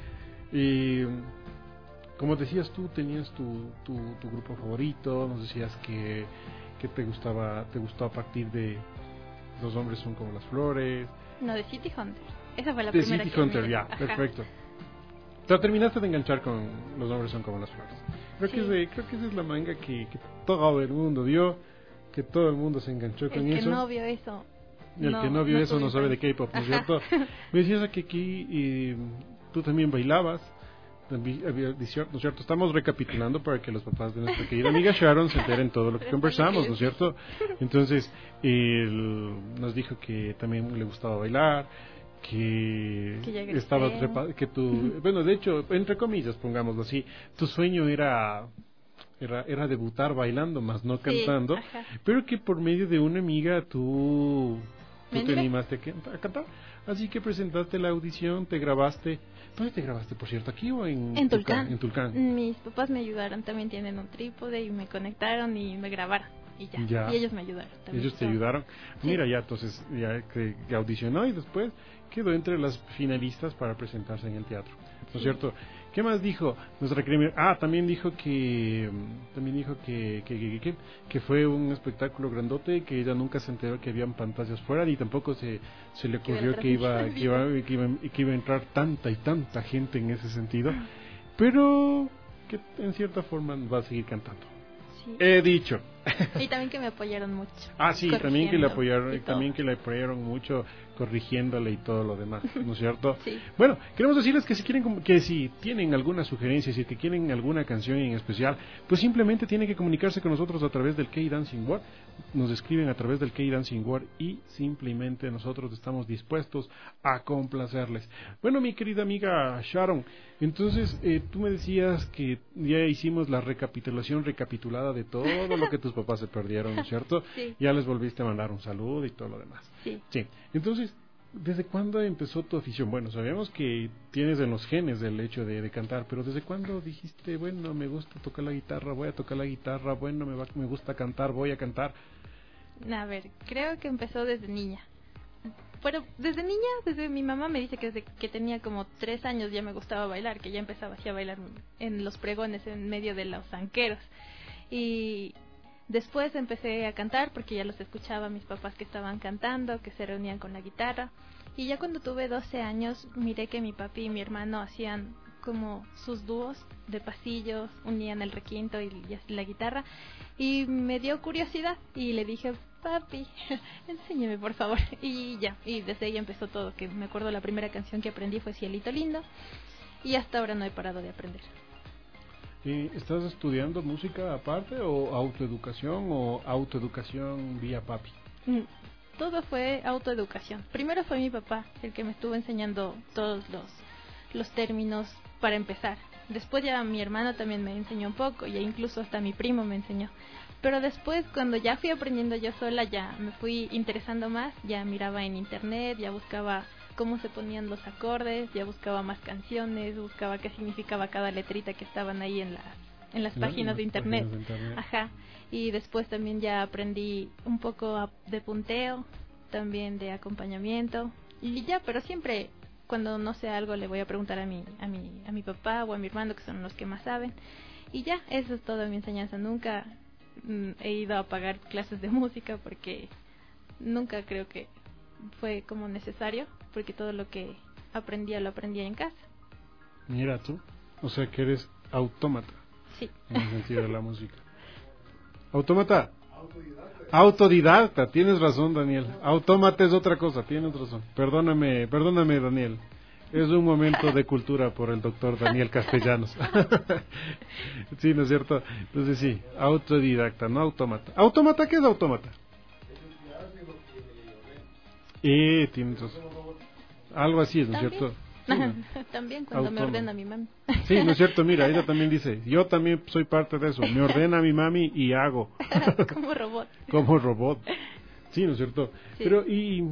como decías tú, tenías tu grupo favorito, nos decías que te gustaba a partir de Los hombres son como las flores. No, de City Hunter. Esa fue la de primera City que Hunter, miré. ya, Ajá. perfecto. Te terminaste de enganchar con Los hombres son como las flores. Creo Sí. que esa es la manga que todo el mundo vio, que todo el mundo se enganchó con El que eso. no vio eso. Y el que no vio eso no sabe de K-pop, ¿no es Ajá. cierto? Me decías que aquí tú también bailabas, también ¿no es cierto? Estamos recapitulando para que los papás de nuestra querida amiga Sharon se enteren todo lo que conversamos, ¿no es cierto? Entonces, él nos dijo que también le gustaba bailar, que ya egresé. estaba que tú, bueno, de hecho, entre comillas, pongámoslo así, tu sueño era debutar bailando, más no Sí, cantando, ajá. pero que por medio de una amiga tú ¿Me te animé? animaste a cantar. Así que presentaste la audición, te grabaste. ¿Dónde te grabaste, por cierto? ¿Aquí o en Tulcán. En Tulcán. Mis papás me ayudaron, también tienen un trípode y me conectaron y me grabaron. y ya. Ya. Y ellos me ayudaron también. Ellos te ayudaron. Sí. Mira, ya entonces ya que audicionó y después quedó entre las finalistas para presentarse en el teatro. ¿No es Sí. cierto? ¿Qué más dijo nuestra querida? También dijo que fue un espectáculo grandote, que ella nunca se enteró que habían pantallas fuera, ni tampoco se le ocurrió que iba a entrar tanta y tanta gente en ese sentido, pero que en cierta forma va a seguir cantando. Sí. He dicho. Y también que me apoyaron mucho. Sí, también que le corrigiendo y todo. también que le apoyaron mucho, corrigiéndole y todo lo demás, ¿no es cierto? Sí. Bueno, queremos decirles que si tienen alguna sugerencia, si que quieren alguna canción en especial, pues simplemente tienen que comunicarse con nosotros a través del K-Dancing World, nos escriben a través del K-Dancing World y simplemente nosotros estamos dispuestos a complacerles. Bueno, mi querida amiga Sharon, entonces tú me decías que ya hicimos la recapitulada de todo lo que tus papás se perdieron, ¿no es cierto? Sí. Ya les volviste a mandar un saludo y todo lo demás. Sí. Sí, entonces, ¿desde cuándo empezó tu afición? Bueno, sabemos que tienes en los genes el hecho de cantar, pero ¿desde cuándo dijiste, bueno, me gusta tocar la guitarra, voy a tocar la guitarra, bueno, me gusta cantar, voy a cantar? A ver, creo que empezó desde niña. Pero desde niña, desde mi mamá me dice que desde que tenía como 3 años ya me gustaba bailar, que ya empezaba así a bailar en los pregones, en medio de los zanqueros. Y después empecé a cantar porque ya los escuchaba a mis papás que estaban cantando, que se reunían con la guitarra. Y ya cuando tuve 12 años miré que mi papi y mi hermano hacían como sus dúos de pasillos, unían el requinto y la guitarra. Y me dio curiosidad y le dije, papi, enséñame por favor. Y ya, y desde ahí empezó todo, que me acuerdo la primera canción que aprendí fue Cielito Lindo. Y hasta ahora no he parado de aprender. ¿Estás estudiando música aparte o autoeducación vía papi? Todo fue autoeducación. Primero fue mi papá el que me estuvo enseñando todos los términos para empezar. Después ya mi hermano también me enseñó un poco y incluso hasta mi primo me enseñó. Pero después cuando ya fui aprendiendo yo sola, ya me fui interesando más, ya miraba en internet, ya buscaba cómo se ponían los acordes, ya buscaba más canciones, buscaba qué significaba cada letrita que estaban ahí en las páginas de internet. Ajá. Y después también ya aprendí un poco de punteo, también de acompañamiento y ya, pero siempre cuando no sé algo le voy a preguntar a mi papá o a mi hermano, que son los que más saben. Y ya, eso es toda mi enseñanza. Nunca he ido a pagar clases de música porque nunca creo que fue como necesario, porque todo lo que aprendía lo aprendía en casa. Mira tú, o sea que eres autómata. Sí. En el sentido de la música. Autómata. Autodidacta, tienes razón, Daniel. Autómata es otra cosa, tienes razón. Perdóname, Daniel. Es un momento de cultura por el doctor Daniel Castellanos. Sí, ¿no es cierto? Entonces sí, autodidacta, no autómata. ¿Autómata qué es autómata? Tienes razón. Algo así es, ¿no es cierto? Sí, ¿no? También cuando me ordena mi mami. Sí, ¿no es cierto? Mira, ella también dice, yo también soy parte de eso. Me ordena mi mami y hago. Como robot. Como robot. Sí, ¿no es cierto? Sí. Pero,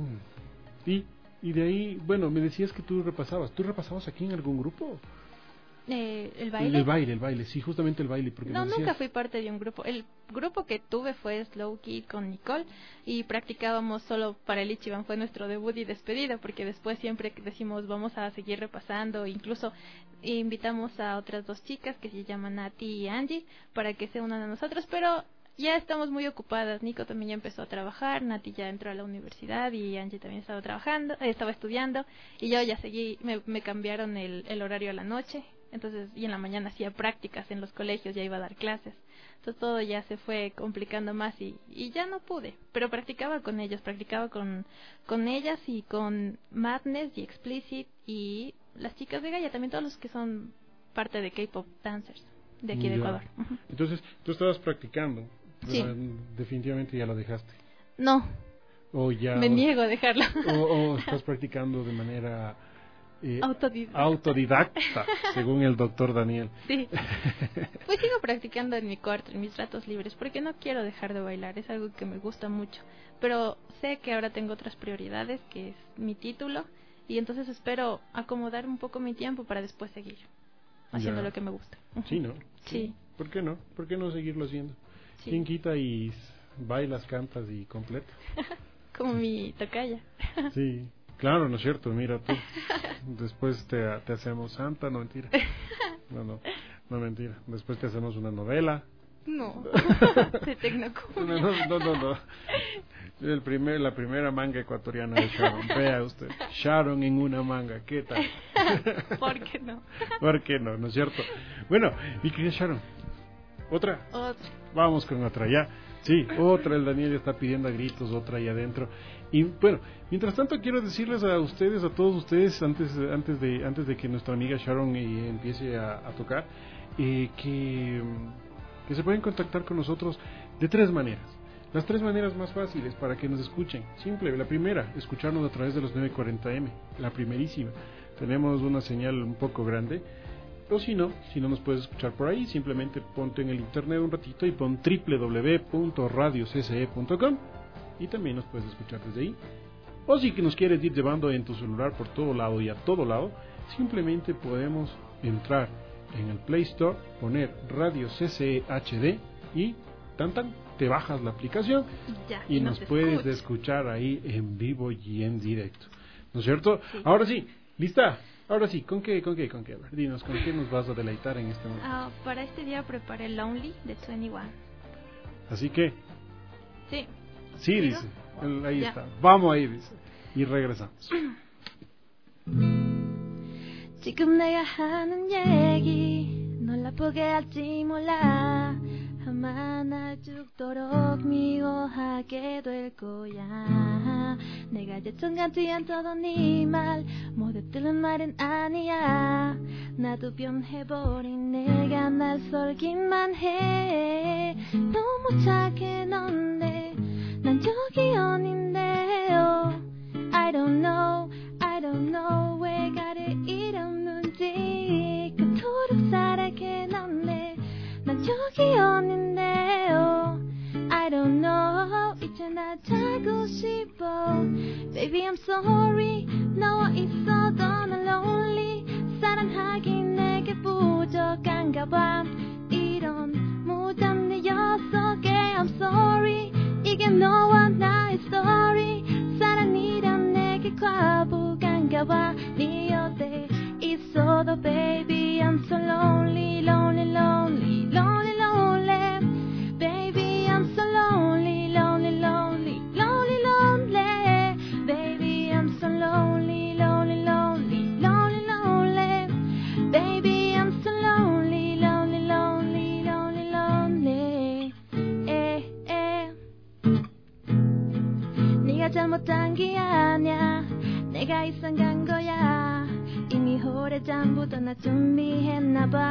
y de ahí, bueno, me decías que tú repasabas. ¿Tú repasabas aquí en algún grupo? ¿El baile? El baile, sí, justamente el baile. Porque No, me decías... nunca fui parte de un grupo. El grupo que tuve fue Slow Kid con Nicole y practicábamos solo para el Ichiban. Fue nuestro debut y despedida, porque después siempre decimos vamos a seguir repasando. Incluso invitamos a otras 2 chicas que se llaman Nati y Angie para que se unan a nosotros, pero ya estamos muy ocupadas. Nico también ya empezó a trabajar, Nati ya entró a la universidad y Angie también estaba estudiando, y yo ya seguí, me cambiaron el horario a la noche. Entonces, y en la mañana hacía prácticas en los colegios, ya iba a dar clases. Entonces todo ya se fue complicando más y ya no pude. Pero practicaba con ellos, practicaba con ellas y con Madness y Explicit y las chicas de Gaia, también todos los que son parte de K-Pop Dancers de aquí de Ecuador. Entonces, tú estabas practicando, sí. Definitivamente ya lo dejaste. No, me niego a dejarlo. O estás practicando de manera... autodidacta, según el doctor Daniel. Sí. Pues sigo practicando en mi cuarto, en mis ratos libres, porque no quiero dejar de bailar, es algo que me gusta mucho. Pero sé que ahora tengo otras prioridades, que es mi título, y entonces espero acomodar un poco mi tiempo para después seguir haciendo lo que me gusta. Sí, ¿no? Sí. ¿Por qué no? ¿Por qué no seguirlo haciendo? Sí. ¿Quién quita y bailas, cantas y completa. Como mi tocaya. Sí, claro, ¿no es cierto? Mira tú. Después te hacemos santa, no mentira. No mentira. Después te hacemos una novela. No, de Tecnocumbia. No. La primera manga ecuatoriana de Sharon. Vea usted, Sharon en una manga, ¿qué tal? ¿Por qué no? ¿Por qué no? ¿No es cierto? Bueno, mi querida Sharon, ¿otra? Vamos con otra, ya. Sí, otra, el Daniel está pidiendo a gritos, otra ahí adentro. Y bueno, mientras tanto quiero decirles a ustedes, a todos ustedes, antes de que nuestra amiga Sharon empiece a tocar, que se pueden contactar con nosotros de 3 maneras. Las 3 maneras más fáciles para que nos escuchen. Simple, la primera, escucharnos a través de los 940M. La primerísima. Tenemos una señal un poco grande. O si no nos puedes escuchar por ahí, simplemente ponte en el internet un ratito y pon www.radiocce.com y también nos puedes escuchar desde ahí. O si que nos quieres ir llevando en tu celular por todo lado y a todo lado, simplemente podemos entrar en el Play Store, poner Radio CCE HD y te bajas la aplicación y nos puedes escuchar ahí en vivo y en directo. ¿No es cierto? Sí. Ahora sí, ¿lista? Ahora sí, ¿con qué? A ver, dinos, ¿con qué nos vas a deleitar en este momento? Para este día preparé Lonely de 21. ¿Así que? Sí. Sí, dice. Ahí ya está. Vamos ahí, dice. Y regresamos. 지금 내가 하는 얘기 놀라보게 할지 몰라 아마 날 죽도록 미워하게 될 거야 내가 대충 같지 않다던 네 말 모두 들은 말은 아니야 나도 변해버린 내가 날 설기만 해 너무 착해 넌데 난 저기 아닌데요 I don't know 왜 가를 이러는지 그토록 사랑해 넌데 난 저기 없는데요 I don't know 이제 나 자고 싶어 Baby I'm sorry 너와 있어도 난 lonely 사랑하긴 내게 부족한가 봐 이런 무단 내 녀석에 I'm sorry 이게 너와 나의 story 사랑이란 내게 과부간가 봐 네 옆에 있어도 baby I'm so lonely lonely lonely lonely lonely baby I'm so lonely lonely lonely lonely lonely baby I'm so lonely lonely lonely lonely lonely baby I'm so lonely lonely lonely lonely lonely 네가 잘못한 게 아니야 내가 이상한 거야 이미 오래전부터 나 준비했나봐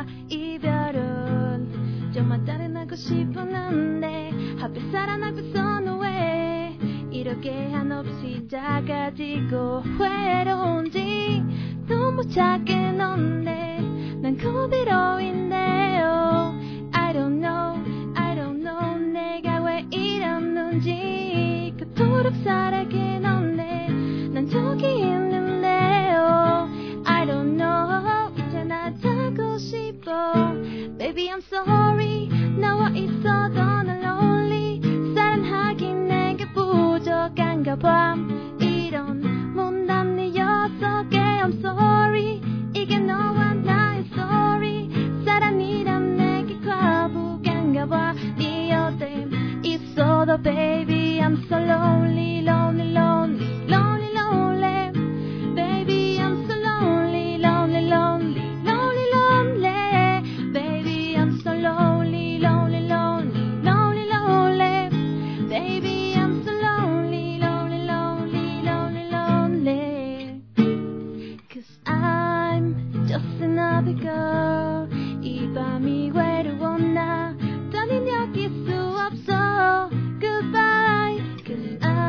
이별은 정말 따라나고 싶었는데 하필 사랑 앞에서는 왜 이렇게 한없이 작아지고 외로운지 너무 작게 넌데 난 그대로인데요 I don't know 내가 왜 이랬는지 그토록 사랑해 넌데 난 저기 있는데요 I don't know 이제 나 자고 싶어 Baby I'm sorry 나와 있어도 난 lonely 사랑하긴 내게 부족한가 봐 이런 못난 네 녀석에 I'm sorry 이게 너와 나의 story 사랑이란 내게 과부간가 봐 네 옆에 있어도 baby I'm so lonely lonely lonely lonely lonely baby I'm so lonely lonely lonely lonely lonely baby I'm so lonely lonely lonely lonely lonely baby I'm so lonely lonely lonely lonely lonely cause I'm just another girl 이 밤이 외로웠나 더는 여길 수 없어 goodbye cause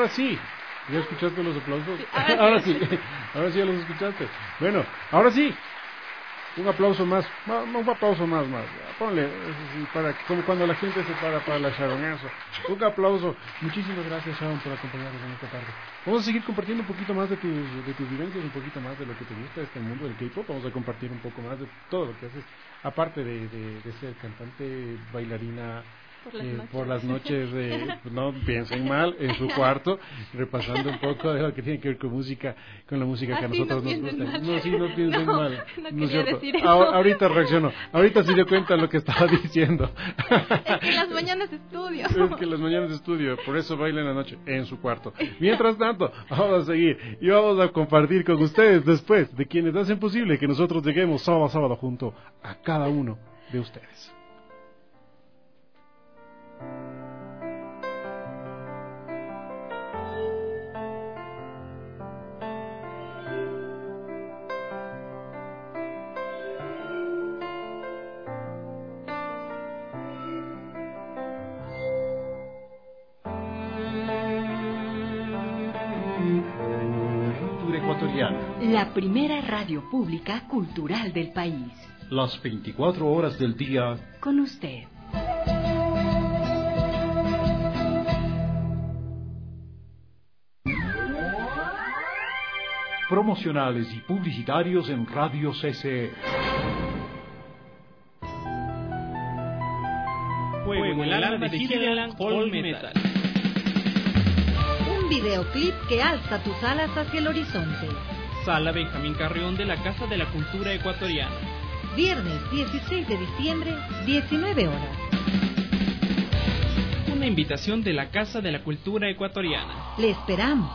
ahora sí. ¿Ya escuchaste los aplausos? Sí, Ahora sí. Ahora sí ya los escuchaste. Bueno, ahora sí. Un aplauso más. Un aplauso más. Ponle, para como cuando la gente se para la Sharonazo. Un aplauso. Muchísimas gracias, Sharon, por acompañarnos en esta tarde. Vamos a seguir compartiendo un poquito más de tus vivencias, un poquito más de lo que te gusta este mundo del K-pop. Vamos a compartir un poco más de todo lo que haces, aparte de ser cantante, bailarina, por las noches, no piensen mal, en su cuarto, repasando un poco de lo que tiene que ver con música, con la música que a nosotros nos gusta. No, sí, no piensen mal. No es cierto. Ahorita reacciono. Ahorita se dio cuenta de lo que estaba diciendo. Es que las mañanas estudio. Es que las mañanas estudio, por eso baila en la noche, en su cuarto. Mientras tanto, vamos a seguir y vamos a compartir con ustedes después de quienes hacen posible que nosotros lleguemos sábado a sábado junto a cada uno de ustedes. La primera radio pública cultural del país. Las 24 horas del día. Con usted. Promocionales y publicitarios en Radio CCE. Fuego en el alma de Hiddeland All Metal. Un videoclip que alza tus alas hacia el horizonte. Sala Benjamín Carrión de la Casa de la Cultura Ecuatoriana. Viernes 16 de diciembre, 19 horas. Una invitación de la Casa de la Cultura Ecuatoriana. Le esperamos.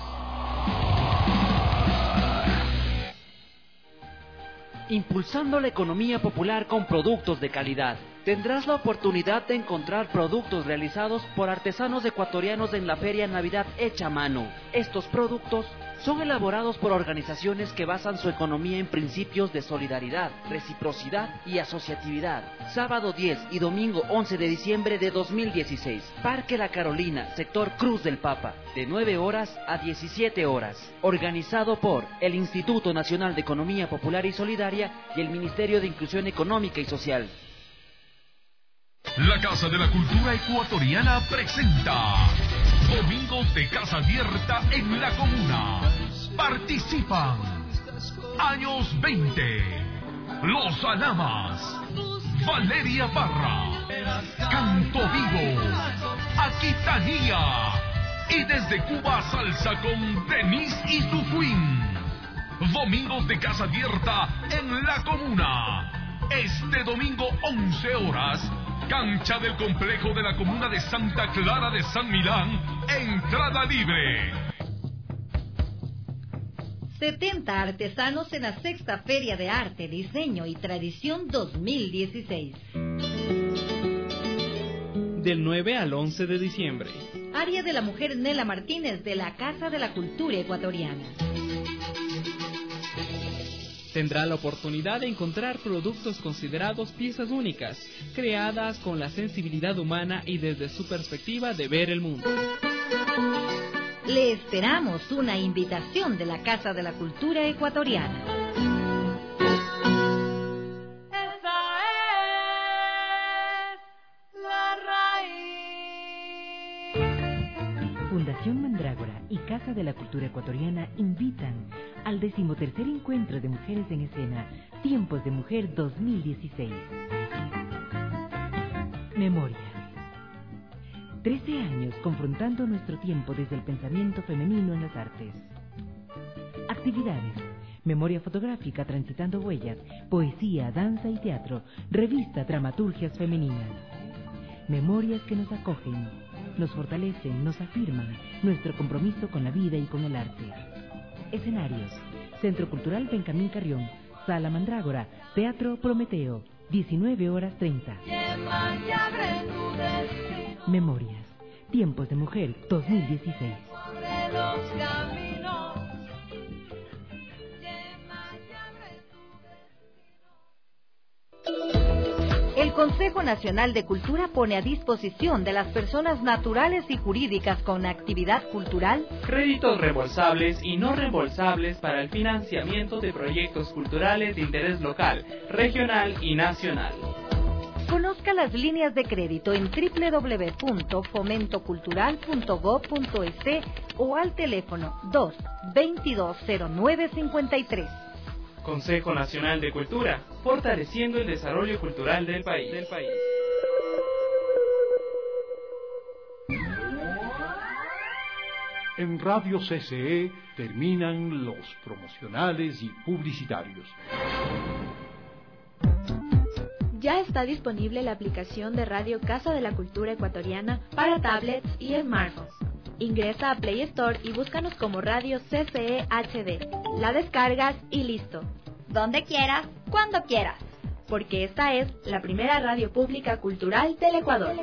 Impulsando la economía popular con productos de calidad. Tendrás la oportunidad de encontrar productos realizados por artesanos ecuatorianos en la Feria Navidad Hecha a Mano. Estos productos son elaborados por organizaciones que basan su economía en principios de solidaridad, reciprocidad y asociatividad. Sábado 10 y domingo 11 de diciembre de 2016. Parque La Carolina, sector Cruz del Papa, de 9 horas a 17 horas. Organizado por el Instituto Nacional de Economía Popular y Solidaria y el Ministerio de Inclusión Económica y Social. La Casa de la Cultura Ecuatoriana presenta Domingos de Casa Abierta en la Comuna. Participan Años 20, Los Alamas, Valeria Parra, Canto Vivo, Aquitania y desde Cuba Salsa con Denise y su Queen. Domingos de Casa Abierta en la Comuna. Este domingo 11 horas. Cancha del complejo de la comuna de Santa Clara de San Milán, entrada libre. 70 artesanos en la sexta Feria de Arte, Diseño y Tradición 2016. Del 9 al 11 de diciembre. Área de la Mujer Nela Martínez de la Casa de la Cultura Ecuatoriana. Tendrá la oportunidad de encontrar productos considerados piezas únicas, creadas con la sensibilidad humana y desde su perspectiva de ver el mundo. Le esperamos, una invitación de la Casa de la Cultura Ecuatoriana. Esa es la raíz. Fundación Mandrágora y Casa de la Cultura Ecuatoriana invitan al 13º Encuentro de Mujeres en Escena, Tiempos de Mujer 2016. Memorias. 13 años confrontando nuestro tiempo desde el pensamiento femenino en las artes. Actividades. Memoria fotográfica transitando huellas, poesía, danza y teatro, revista Dramaturgias Femeninas. Memorias que nos acogen, nos fortalecen, nos afirman nuestro compromiso con la vida y con el arte. Escenarios: Centro Cultural Benjamín Carrión, Sala Mandrágora, Teatro Prometeo, 19 horas 30. Memorias, Tiempos de Mujer 2016. El El Consejo Nacional de Cultura pone a disposición de las personas naturales y jurídicas con actividad cultural créditos reembolsables y no reembolsables para el financiamiento de proyectos culturales de interés local, regional y nacional. Conozca las líneas de crédito en www.fomentocultural.gov.es o al teléfono 2-220953. Consejo Nacional de Cultura, fortaleciendo el desarrollo cultural del país. En Radio CCE terminan los promocionales y publicitarios. Ya está disponible la aplicación de Radio Casa de la Cultura Ecuatoriana para tablets y smartphones. Ingresa a Play Store y búscanos como Radio CCE HD. La descargas y listo. Donde quieras, cuando quieras. Porque esta es la primera radio pública cultural del Ecuador.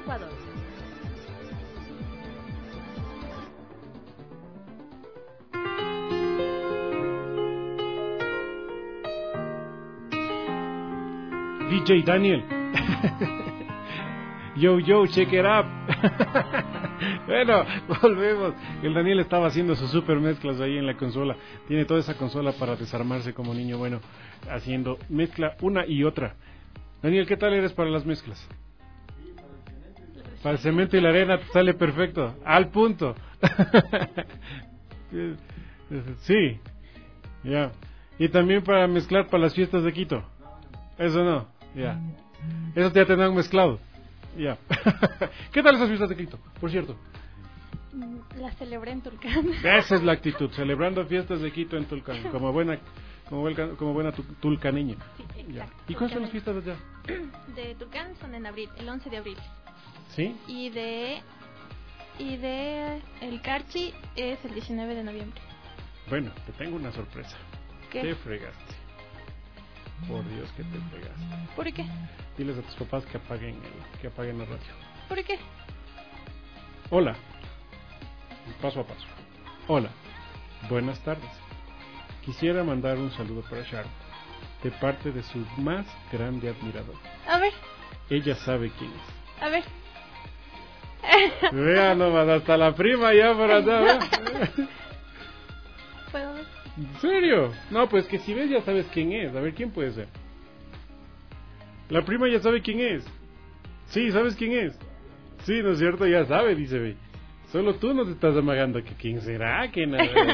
DJ Daniel. Yo, check it up. Bueno, volvemos. El Daniel estaba haciendo sus super mezclas ahí en la consola. Tiene toda esa consola para desarmarse como niño bueno, haciendo mezcla una y otra. Daniel, ¿qué tal eres para las mezclas? Para el cemento y la arena te sale perfecto, al punto. Sí, ya. Y también para mezclar para las fiestas de Quito. Eso no, ya. Eso ya te han mezclado. Ya. ¿Qué tal esas fiestas de Quito, por cierto? La celebré en Tulcán. Esa es la actitud, celebrando fiestas de Quito en Tulcán, como buena tulcaneña. Sí, exacto. Ya. ¿Y cuáles son las fiestas de allá? De Tulcán son en abril, el 11 de abril. ¿Sí? Y de El Carchi es el 19 de noviembre. Bueno, te tengo una sorpresa. ¿Qué? Te fregaste. Por Dios, que te fregaste. ¿Por qué? Diles a tus papás que apaguen la radio. ¿Por qué? Hola. Paso a paso. Hola. Buenas tardes. Quisiera mandar un saludo para Sharon, de parte de su más grande admirador. A ver. Ella sabe quién es. A ver. Vea nomás, hasta la prima ya por allá. ¿Puedo ver? ¿En serio? No, pues que si ves ya sabes quién es. A ver, ¿quién puede ser? La prima ya sabe quién es. Sí, ¿sabes quién es? Sí, ¿no es cierto? Ya sabe, dice B. Solo tú nos estás amagando. Que ¿quién será? Que no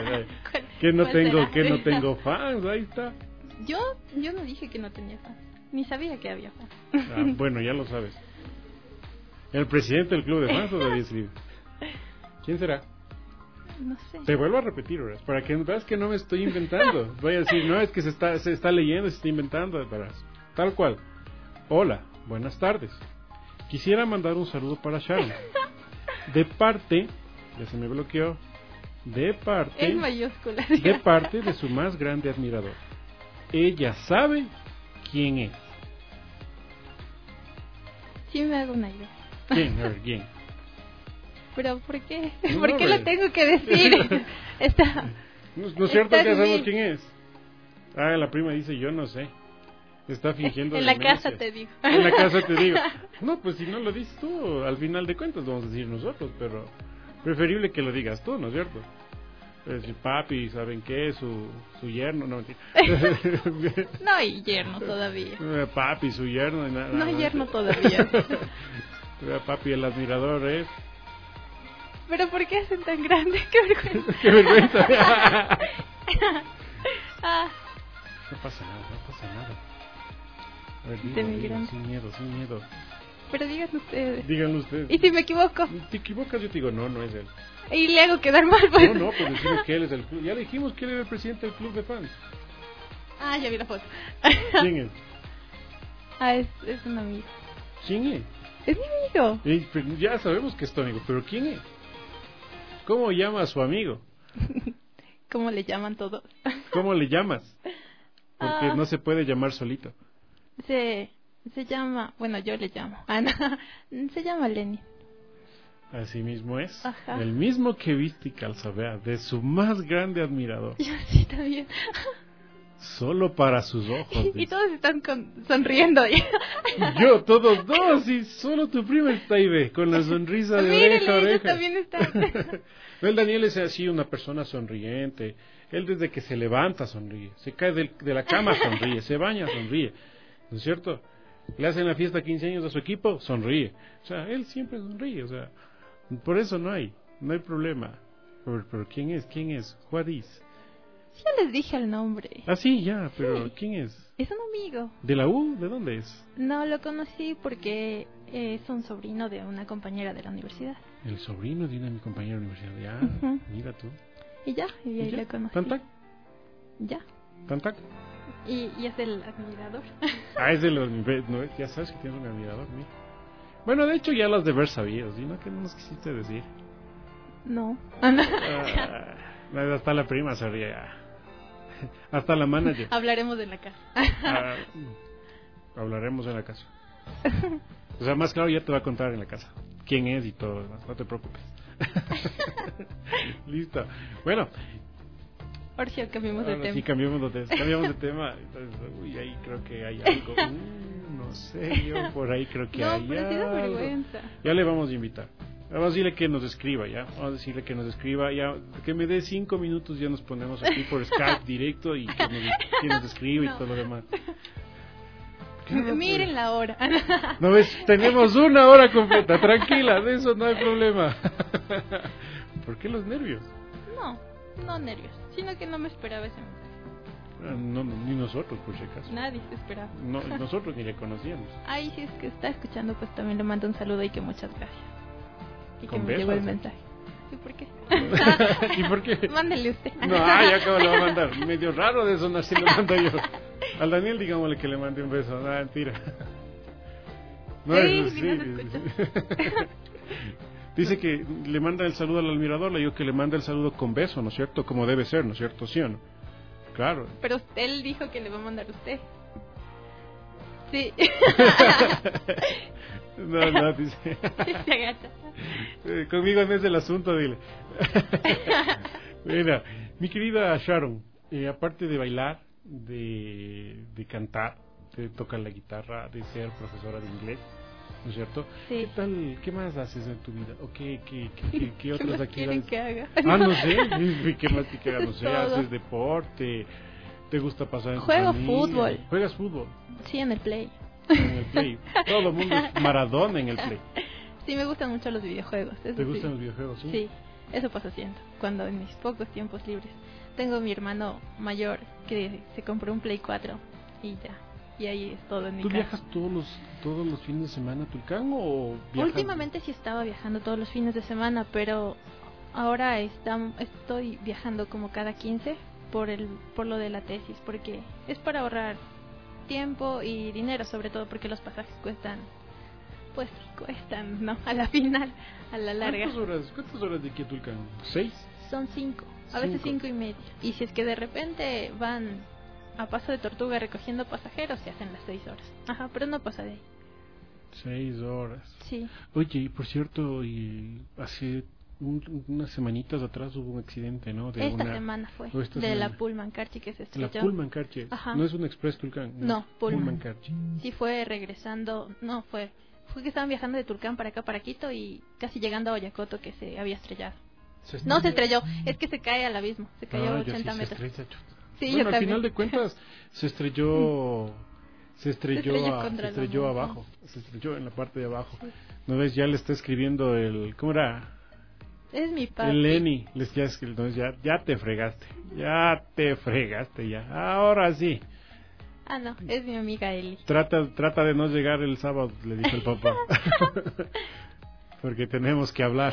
tengo fans. Ahí está. Yo no dije que no tenía fans. Ni sabía que había fans. Bueno, ya lo sabes. El presidente del club de fans todavía escribe. ¿Quién será? No sé. Te vuelvo a repetir, ¿verdad? Para que veas que no me estoy inventando. Voy a decir, no, es que se está leyendo, se está inventando. Tal cual. Hola, buenas tardes. Quisiera mandar un saludo para Sharon. De parte, ya se me bloqueó. De parte. En mayúsculas. De parte de su más grande admirador. Ella sabe quién es. Sí me hago una idea. ¿Quién? A ver, ¿quién? ¿Pero por qué? No, ¿Por qué lo tengo que decir? ¿No es cierto que ya sabemos quién es? Ah, la prima dice, yo no sé. Está fingiendo en la demencia. casa te digo. En la casa te digo. No, pues si no lo dices tú, al final de cuentas vamos a decir nosotros, pero preferible que lo digas tú, ¿no es cierto? Si papi, ¿saben qué? Su yerno, no mentira. No hay yerno todavía. Papi, su yerno. No hay yerno todavía. Papi, el admirador es. ¿Pero por qué hacen tan grande? ¡Qué vergüenza! ¡Qué vergüenza! No pasa nada. A ver, digan, sin miedo. Pero díganlo ustedes. Díganlo ustedes. ¿Y si me equivoco? ¿Te equivocas? Yo te digo, no es él. Y le hago quedar mal, pues. No, pues decimos que él es el club. Ya le dijimos que él era el presidente del club de fans. Ah, ya vi la foto. ¿Quién es? Es un amigo. ¿Quién es? Es mi amigo. Ya sabemos que es tu amigo, pero ¿quién es? ¿Cómo llama a su amigo? ¿Cómo le llaman todos? ¿Cómo le llamas? Porque no se puede llamar solito. Se llama, bueno, yo le llamo Ana. Se llama Lenny. Así mismo es. Ajá. El mismo que viste y calza, vea, de su más grande admirador. Yo sí, también. Solo para sus ojos. Y todos están sonriendo. Yo, todos dos, y solo tu prima está ahí, ve, con la sonrisa de oreja a oreja. También está. No, el Daniel es así, una persona sonriente. Él desde que se levanta sonríe, se cae de la cama sonríe, se baña sonríe, ¿no es cierto? Le hacen la fiesta 15 años a su equipo, sonríe. O sea, él siempre sonríe, o sea, por eso no hay problema. Pero ¿quién es? What is? Ya les dije el nombre. Ah, sí, ya, pero ¿quién es? Es un amigo. ¿De la U? ¿De dónde es? No, lo conocí porque es un sobrino de una compañera de la universidad. El sobrino de una compañera de la universidad, ya, mira tú. Y ahí le conocí. ¿Tantac? Ya. ¿Tantac? Y es el admirador. Ah, es del no, ya sabes que tienes un admirador, mira. Bueno, de hecho ya lo has de ver sabido, ¿sí? ¿No? ¿Qué nos quisiste decir? No. Hasta la prima se ríe. Hasta la manager. Hablaremos en la casa. Hablaremos en la casa. O sea, más claro ya te va a contar en la casa quién es y todo, no te preocupes. Listo. Bueno. Ahora sí cambiamos de tema. Sí, cambiamos de tema. Entonces, uy, ahí creo que hay algo. No sé, yo por ahí creo que hay pero algo. vergüenza. Ya le vamos a invitar. Vamos a decirle que nos escriba, ya. Vamos a decirle que nos escriba, ya. Que me dé 5 minutos, ya nos ponemos aquí por Skype directo y que nos escriba y todo lo demás. Miren la hora. No ves, tenemos 1 hora completa, tranquila, de eso no hay problema. ¿Por qué los nervios? No nervios, sino que no me esperaba ese mensaje. No, ni nosotros, por si acaso. Nadie se esperaba. No, nosotros ni le conocíamos. Ay, si es que está escuchando, pues también le mando un saludo y que muchas gracias. Y que me llegó el mensaje. ¿Y por qué? ¿Y por qué? Mándele usted. No, ya acabo le va a mandar. Medio raro de eso, así lo mando yo. Al Daniel, digámosle que le mande un beso. No, mentira. No, sí. Dice que le manda el saludo al admirador, le digo que le manda el saludo con beso, ¿no es cierto? Como debe ser, ¿no es cierto? ¿Sí o no? Claro. Pero él dijo que le va a mandar usted. Sí. No, dice. Se agacha. Conmigo no es el asunto, dile. Mira, mi querida Sharon, aparte de bailar, de cantar, de tocar la guitarra, de ser profesora de inglés, ¿no es cierto? Sí. ¿Qué tal? ¿Qué más haces en tu vida? ¿O qué otras actividades quieren que haga? No sé. ¿Qué más que haga? No sé, Todo. ¿haces deporte? ¿Te gusta pasar en Juego familia? fútbol. ¿Juegas fútbol? Sí, en el Play. En el Play. Todo el mundo es Maradona en el Play. Sí, me gustan mucho los videojuegos. ¿Te gustan los videojuegos? Sí. Sí, eso paso haciendo. Cuando en mis pocos tiempos libres. Tengo mi hermano mayor que se compró un Play 4 y ya. Y ahí es todo en mi casa. ¿Tú viajas todos los fines de semana a Tulcán o viajas? Últimamente sí estaba viajando todos los fines de semana, pero ahora estoy viajando como cada 15 por lo de la tesis, porque es para ahorrar tiempo y dinero, sobre todo porque los pasajes cuestan, ¿no? A la final, a la larga. ¿Cuántas horas de aquí a Tulcán? ¿6? Son 5, a veces 5 y media. Y si es que de repente van a Paso de Tortuga recogiendo pasajeros, se hacen las 6 horas. Ajá, pero no pasa de ahí. 6 horas. Sí. Oye, y por cierto, hace unas semanitas atrás hubo un accidente, ¿no? Esta semana fue, de la Pullman Carchi que se estrelló. La Pullman Carchi. Ajá. No es un Express Tulcán. No, Pullman Carchi. Sí, fue regresando, fue que estaban viajando de Tulcán para acá, para Quito, y casi llegando a Oyacoto que se había estrellado. No se estrelló, es que se cae al abismo, se cayó a 80 metros. Sí, bueno, yo al también. final de cuentas se estrelló abajo, sí. Se estrelló en la parte de abajo. Sí. ¿No ves? Ya le está escribiendo ¿cómo era? Es mi papi. El Lenny, ya te fregaste, ya. Ahora sí. Ah, no, es mi amiga Eli. Trata de no llegar el sábado, le dijo el papá. Porque tenemos que hablar.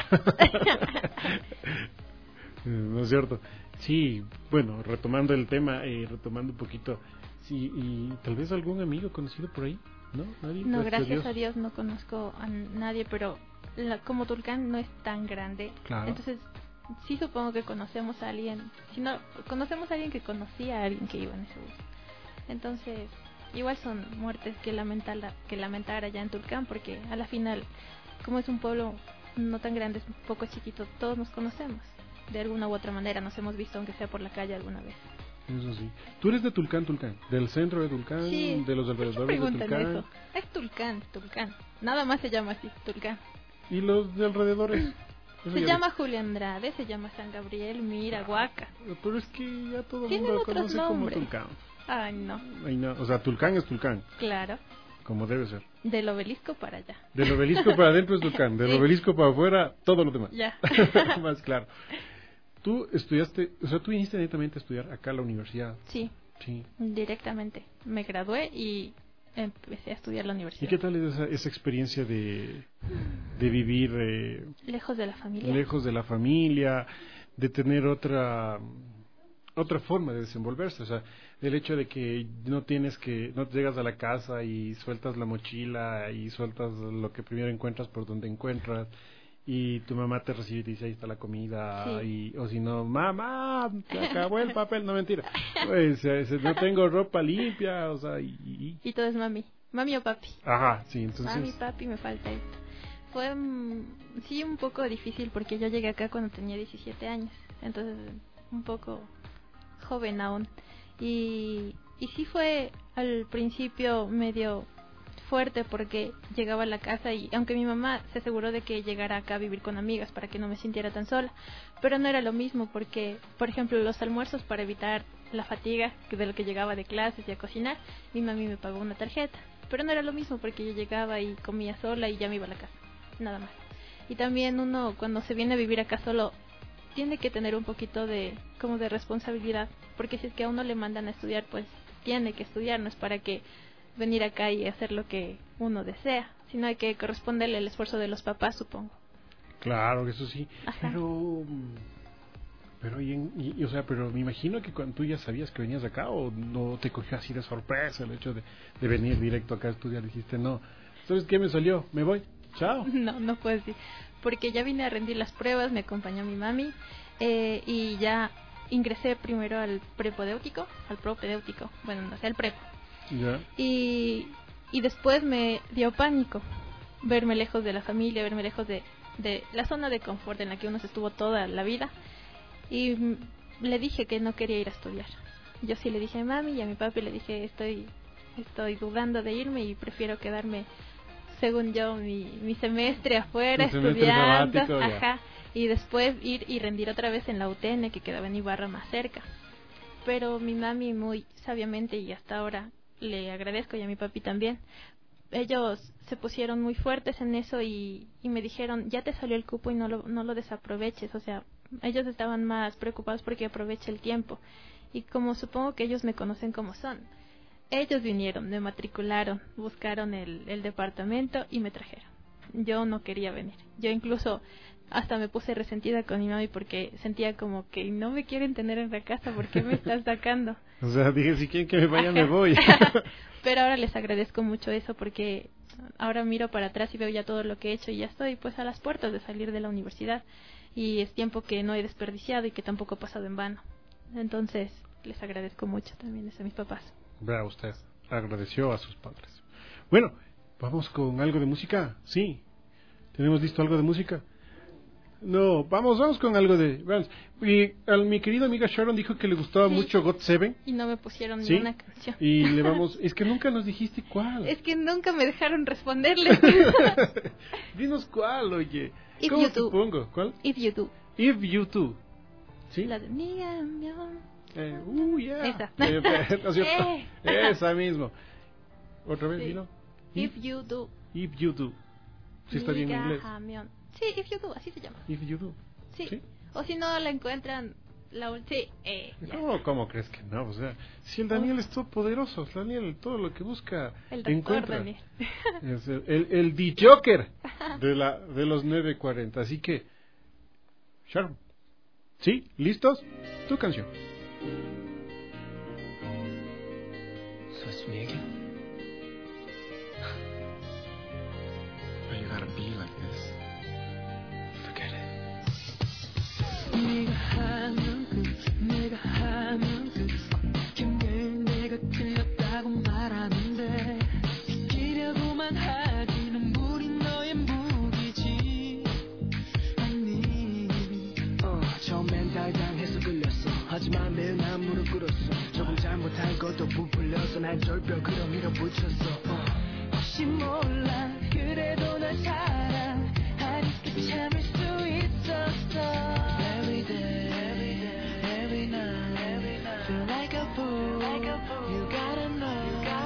¿No es cierto? Sí, bueno, retomando el tema, retomando un poquito. Sí, y tal vez algún amigo conocido por ahí, ¿no? ¿Nadie? No, gracias a Dios no conozco a nadie, pero como Tulcán no es tan grande, claro. Entonces sí supongo que conocemos a alguien. Si no, conocemos a alguien que conocía a alguien que iba en ese bus. Entonces, igual son muertes que lamentar allá en Tulcán, porque a la final, como es un pueblo no tan grande, es un poco chiquito, todos nos conocemos. De alguna u otra manera nos hemos visto, aunque sea por la calle alguna vez. Eso sí. ¿Tú eres de Tulcán, Tulcán? ¿Del centro de Tulcán? Sí. ¿De los alrededores de Tulcán? Eso. Es Tulcán. Nada más se llama así, Tulcán. ¿Y los de alrededores? Se llama Julio Andrade, se llama San Gabriel, Mira, Huaca. Pero es que ya todo el Tienen mundo lo otros conoce nombres. como Tulcán. Ay, no. Ay, no. O sea, Tulcán es Tulcán. Claro. Como debe ser. Del obelisco para allá. Del obelisco para adentro es Tulcán. Del obelisco para afuera, todo lo demás. Ya. Más claro. Tú estudiaste, o sea, tú viniste directamente a estudiar acá a la universidad. Sí. Sí. Directamente. Me gradué y empecé a estudiar la universidad. ¿Y qué tal es esa experiencia de vivir lejos de la familia? Lejos de la familia, de tener otra forma de desenvolverse, o sea, el hecho de que no llegas a la casa y sueltas la mochila y sueltas lo que primero encuentras por donde encuentras y tu mamá te recibe y te dice ahí está la comida, sí. O si no, mamá, se acabó el papel, no mentira, pues, no tengo ropa limpia, o sea, y todo es mami o papi. Ajá, sí, entonces mami, papi, me falta esto. Fue sí un poco difícil porque yo llegué acá cuando tenía 17 años, entonces un poco joven aún, y sí fue al principio medio fuerte porque llegaba a la casa y aunque mi mamá se aseguró de que llegara acá a vivir con amigas para que no me sintiera tan sola, pero no era lo mismo porque, por ejemplo, los almuerzos, para evitar la fatiga de lo que llegaba de clases y a cocinar, mi mami me pagó una tarjeta, pero no era lo mismo porque yo llegaba y comía sola y ya me iba a la casa, nada más. Y también uno cuando se viene a vivir acá solo tiene que tener un poquito de como de responsabilidad, porque si es que a uno le mandan a estudiar, pues tiene que estudiar, no es para que venir acá y hacer lo que uno desea, sino hay que corresponderle el esfuerzo de los papás, supongo. Claro, eso sí. Ajá. Pero o sea, pero me imagino que cuando tú ya sabías que venías acá, o no te cogió así de sorpresa el hecho de venir directo acá a estudiar, dijiste, no, ¿sabes qué me salió? Me voy, chao. No puedo decir, porque ya vine a rendir las pruebas, me acompañó mi mami, y ya ingresé primero al propedéutico, bueno, no sé, al prepo. Yeah. Y después me dio pánico verme lejos de la familia, verme lejos de la zona de confort en la que uno se estuvo toda la vida, y le dije que no quería ir a estudiar. Yo sí le dije a mami y a mi papi, le dije estoy dudando de irme y prefiero quedarme, según yo, mi semestre afuera estudiando, ajá, y después ir y rendir otra vez en la UTN, que quedaba en Ibarra más cerca. Pero mi mami muy sabiamente, y hasta ahora le agradezco, y a mi papi también, ellos se pusieron muy fuertes en eso y me dijeron, ya te salió el cupo y no lo desaproveches. O sea, ellos estaban más preocupados porque aproveche el tiempo. Y como supongo que ellos me conocen como son, ellos vinieron, me matricularon, buscaron el departamento y me trajeron. Yo no quería venir. Yo incluso hasta me puse resentida con mi mami porque sentía como que no me quieren tener en la casa, ¿por qué me estás sacando? O sea, dije, si quieren que me vaya, me voy. Pero ahora les agradezco mucho eso porque ahora miro para atrás y veo ya todo lo que he hecho y ya estoy pues a las puertas de salir de la universidad y es tiempo que no he desperdiciado y que tampoco he pasado en vano. Entonces les agradezco mucho también a mis papás. Vea usted, agradeció a sus padres. Bueno, vamos con algo de música. Sí, ¿tenemos listo algo de música? No, vamos con algo de... Y mi querida amiga Sharon dijo que le gustaba mucho God Seven. Y no me pusieron ¿Sí? ni una canción. Y le vamos... Es que nunca nos dijiste cuál. Es que nunca me dejaron responderle. Dinos cuál, oye. If ¿Cómo You te Do. pongo? ¿Cuál? If You Do. If You Do. ¿Sí? La de mi camión. Yeah. Esa. ¿No es cierto? Esa mismo. ¿Otra vez, Sí. dilo? If You Do. If You Do. Sí, está bien en inglés. Camión. Sí, If You Do, así se llama. If You Do. Sí. ¿Sí? O si no la encuentran, sí. Ya. No, ¿cómo crees que no? O sea, si el Daniel es todo poderoso, Daniel todo lo que busca El doctor encuentra. Daniel. Es el D-Joker de los 9:40. Así que, Sharon, ¿sí? ¿Listos? Tu canción. So it's me again? Why you gotta be like this? Forget it. 네가 하면 어떻게 매일 내가 틀렸다고 말하는데 지키려고만 하지 눈물이 너의 무기지 아니 처음엔 달달해서 끌렸어 하지만 매일 난 무릎 꿇었어 못할 것도 부풀려서 날 절벽으로 밀어붙였어 혹시 몰라 그래도 널 사랑하니까 참을 수 있었어 Every day, every night Feel like a fool, you gotta know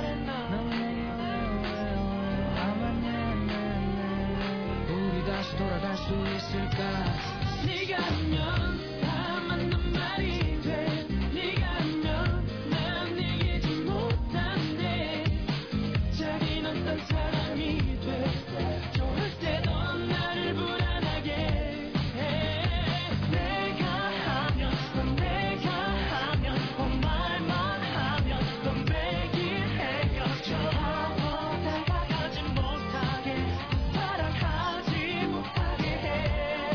우리 다시 돌아갈 수 있을까 네가 하면 다 맞는 말이 돼 네가 하면 난 이기지 못한대 자긴 어떤 사람이 돼 좋을 때도 나를 불안하게 해 내가 하면 넌 내가 하면 말만 하면 넌 매일 헤어져 나보다 다가가지 못하게 사랑하지 못하게 해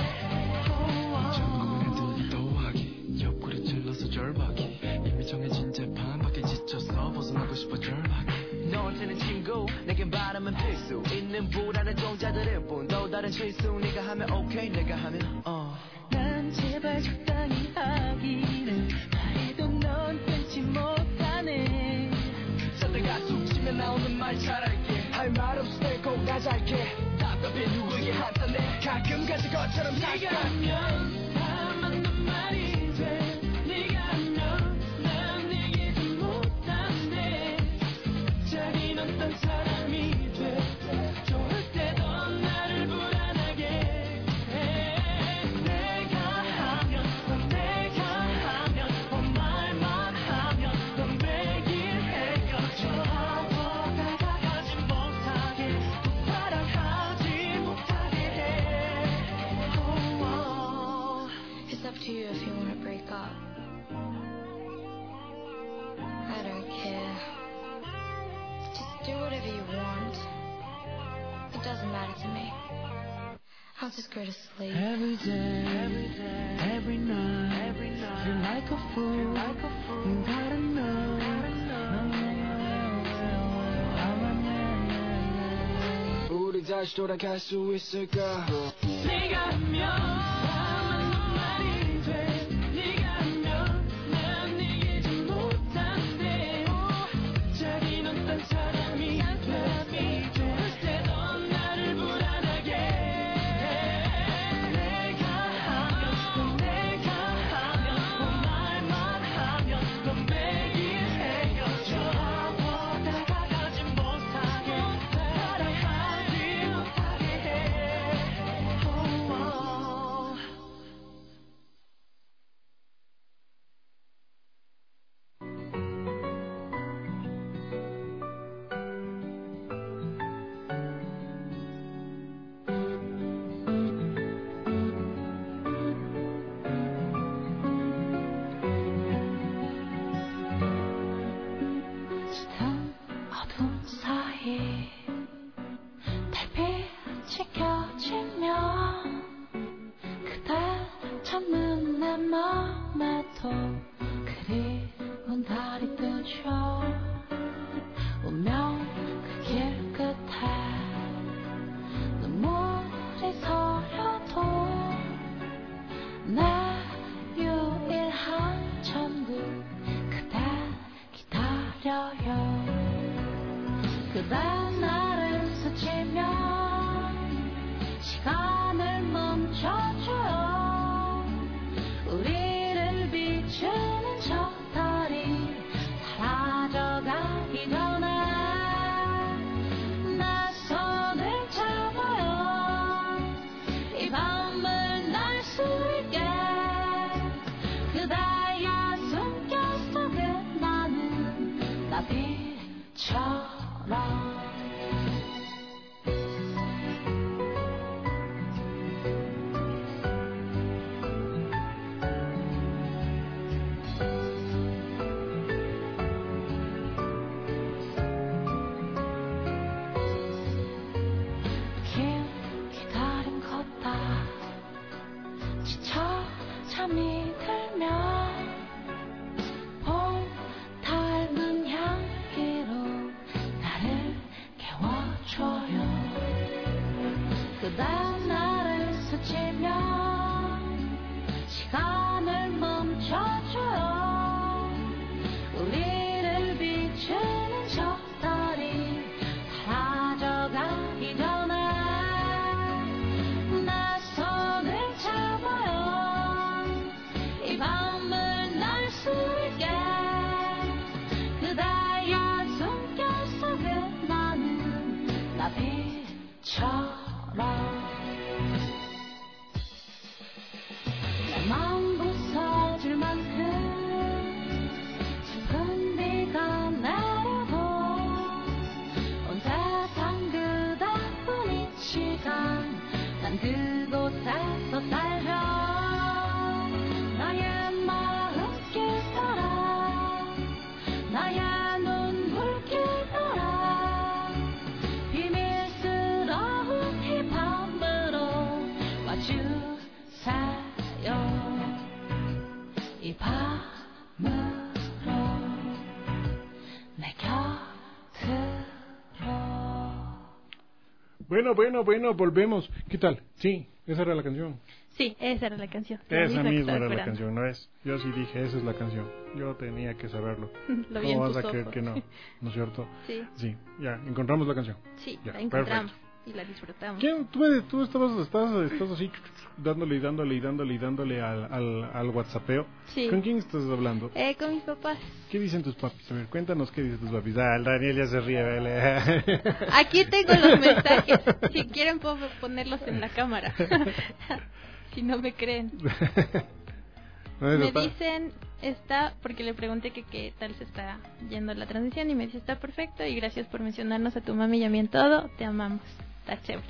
전국에 눈이 더하기 옆구리 찔러서 절박이 이미 정해진 재판 밖에 지쳐서 벗어나고 싶어 절박이 너한테는 친구 내겐 바람은 필수 있는 불안한 종자들일 뿐 또 다른 실수 네가 하면 오케이 내가 하면 난 제발 적당히 하기를 바래도 넌 끊지 못하네 자다가 숨 쉬면 나오는 말 잘할게 할 말 없을 때 꼭 가잘게 답답해 누구에게 한탄해 가끔 가진 것처럼 살게 네가 하면 다 맞는 말이 돼 네가 하면 난 이기지 못한대 자긴 어떤 사람이 돼 좋을 때도 나를 불안하게 해 내가 하면 넌 내가 하면 말만 하면 넌 매일 헤어져 나보다 다가가지 못하게 사랑하지 못하게 해 It's up to you if you want to break up I don't care Just do whatever you want It doesn't matter to me I'll just go to sleep Every day, every night Feel like a fool, you gotta know 우리 다시 돌아갈 수 있을까 네가 하면 다 맞는 말이 돼 네가 하면 난 이기지 못한대 자긴 어떤 사람이 돼 좋을 때도 나를 불안하게 해 내가 하면 내가 하면 말만 하면 넌 매일 헤어져 나보다 다가가지 못하게 사랑하지 못하게 해 짙은 어둠 사이 달빛이 켜지면 그댈 찾는 내 맘에도 그리운 달이 뜨죠 운명 그 길 끝에 눈물이 서려도 내 유일한 천국 그대 기다려요 그대 나를 스치면 시간을 멈춰줘요 우리를 비추는 저 달이 사라져가기 전에 내 손을 잡아요 이 밤을 날 수 있게 그대의 숨결 속에 나는 나비처럼 긴 기다림 걷다 지쳐 잠이 들면 봄 닮은 향기로 나를 깨워줘요 그대 나를 스치면 시간을 멈춰줘요 우리 사요 이 밤으로 내 곁으로. Bueno, volvemos. ¿Qué tal? Sí, esa era la canción. Sí, esa era la canción. Esa misma era la canción, ¿no es? Yo sí dije, esa es la canción. Yo tenía que saberlo. Lo vi en ¿Cómo tus vas a creer ojos. que no? ¿No es cierto? Sí. Sí, ya, encontramos la canción. Sí, Ya, la encontramos perfecto. y la disfrutamos. ¿Quién? Tú estás así dándole al WhatsAppeo. Sí. ¿Con quién estás hablando? Con mis papás. ¿Qué dicen tus papis? A ver, cuéntanos qué dicen tus papis. Ah, el Daniel ya se ríe, ¿vale? Aquí tengo los mensajes. Si quieren puedo ponerlos en la cámara. Si no me creen. Me dicen, porque le pregunté que qué tal se está yendo la transmisión y me dice, está perfecto y gracias por mencionarnos a tu mami y a mí en todo, te amamos, está chévere.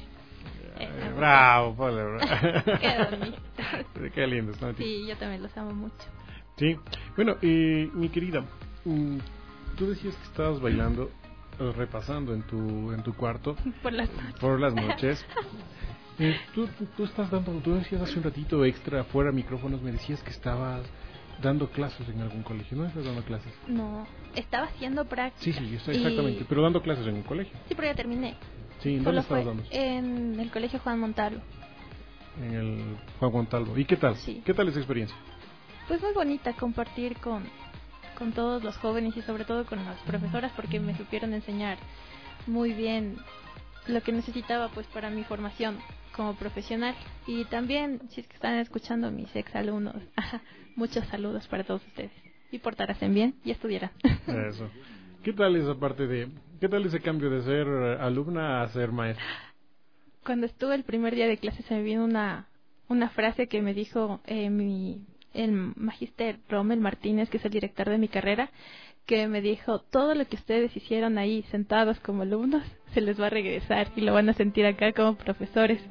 Bravo, Pablo. Qué bonito. Qué lindo, ¿no? Sí, yo también los amo mucho. Sí, bueno, mi querida, tú decías que estabas bailando, repasando en tu cuarto por las noches. Tú decías hace un ratito extra, fuera micrófonos, me decías que estabas dando clases en algún colegio. ¿No estás dando clases? No, estaba haciendo práctica. Sí, exactamente, pero dando clases en un colegio. Sí, pero ya terminé. Sí, ¿en dónde estabas dando? En el colegio Juan Montalvo. En el Juan Montalvo. ¿Y qué tal? Sí. ¿Qué tal esa experiencia? Pues muy bonita, compartir con todos los jóvenes y sobre todo con las profesoras, porque me supieron enseñar muy bien lo que necesitaba pues para mi formación como profesional. Y también, si es que están escuchando mis exalumnos, muchos saludos para todos ustedes. Y portarse bien y estudiarán. Eso. ¿Qué tal esa parte qué tal ese cambio de ser alumna a ser maestra? Cuando estuve el primer día de clase se me vino una frase que me dijo el magíster Rommel Martínez, que es el director de mi carrera, que me dijo, todo lo que ustedes hicieron ahí sentados como alumnos se les va a regresar y lo van a sentir acá como profesores.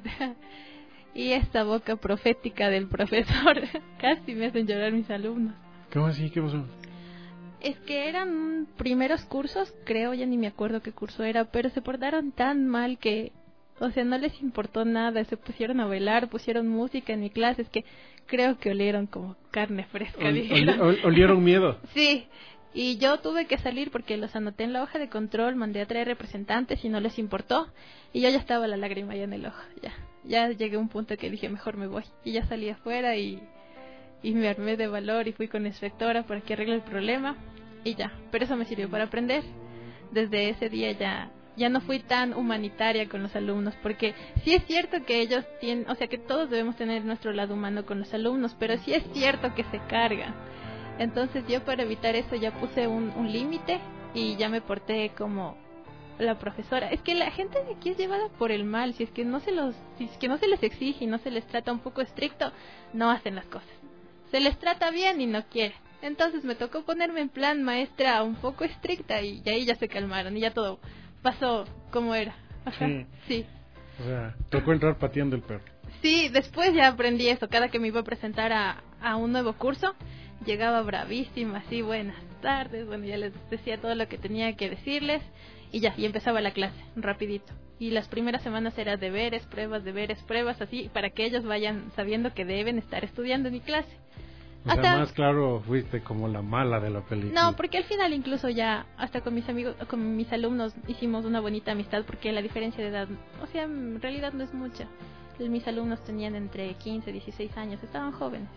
Y esta boca profética del profesor casi me hacen llorar mis alumnos. ¿Cómo así? ¿Qué pasó? Es que eran primeros cursos, creo, ya ni me acuerdo qué curso era, pero se portaron tan mal que, o sea, no les importó nada, se pusieron a bailar, pusieron música en mi clase, es que creo que olieron como carne fresca. ¿Olieron miedo? Sí, y yo tuve que salir porque los anoté en la hoja de control, mandé a traer representantes y no les importó, y yo ya estaba la lágrima ya en el ojo, ya llegué a un punto que dije, mejor me voy, y ya salí afuera y me armé de valor y fui con la inspectora para que arregle el problema y ya, pero eso me sirvió para aprender. Desde ese día ya no fui tan humanitaria con los alumnos, porque sí es cierto que ellos tienen, o sea que todos debemos tener nuestro lado humano con los alumnos, pero sí es cierto que se cargan. Entonces yo para evitar eso ya puse un límite y ya me porté como la profesora. Es que la gente de aquí es llevada por el mal, si es que no se les exige y no se les trata un poco estricto, no hacen las cosas. Se les trata bien y no quieren. Entonces me tocó ponerme en plan maestra un poco estricta y ahí ya se calmaron y ya todo pasó como era. Ajá, sí. O sea, tocó entrar pateando el perro. Sí, después ya aprendí eso. Cada que me iba a presentar a un nuevo curso, llegaba bravísima, así, buenas tardes. Bueno, ya les decía todo lo que tenía que decirles y ya, y empezaba la clase, rapidito. Y las primeras semanas era deberes, pruebas, así, para que ellos vayan sabiendo que deben estar estudiando en mi clase. O sea, más claro, fuiste como la mala de la película. No, porque al final incluso ya, hasta con mis amigos, con mis alumnos, hicimos una bonita amistad, porque la diferencia de edad, o sea, en realidad no es mucha. Mis alumnos tenían entre 15 y 16 años, estaban jóvenes.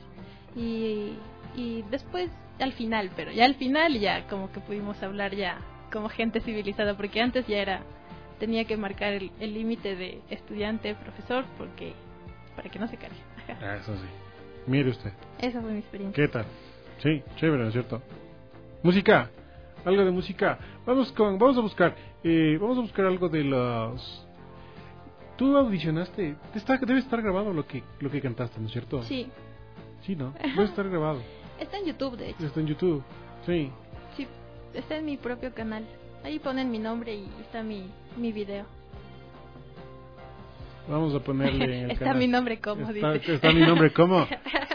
Y después, al final ya como que pudimos hablar ya como gente civilizada, porque antes ya tenía que marcar el límite de estudiante-profesor, porque para que no se cargue. Eso sí. Mire usted. Esa fue mi experiencia. ¿Qué tal? Sí, chévere, ¿no es cierto? Música, algo de música. Vamos a buscar algo de los. Tú audicionaste, debe estar grabado lo que cantaste, ¿no es cierto? Sí. Sí, ¿no? Debe estar grabado. Está en YouTube, de hecho. Está en YouTube, sí. Sí, está en mi propio canal. Ahí ponen mi nombre y está mi video. Vamos a ponerle en el está canal. Mi nombre como, dice. Está mi nombre como.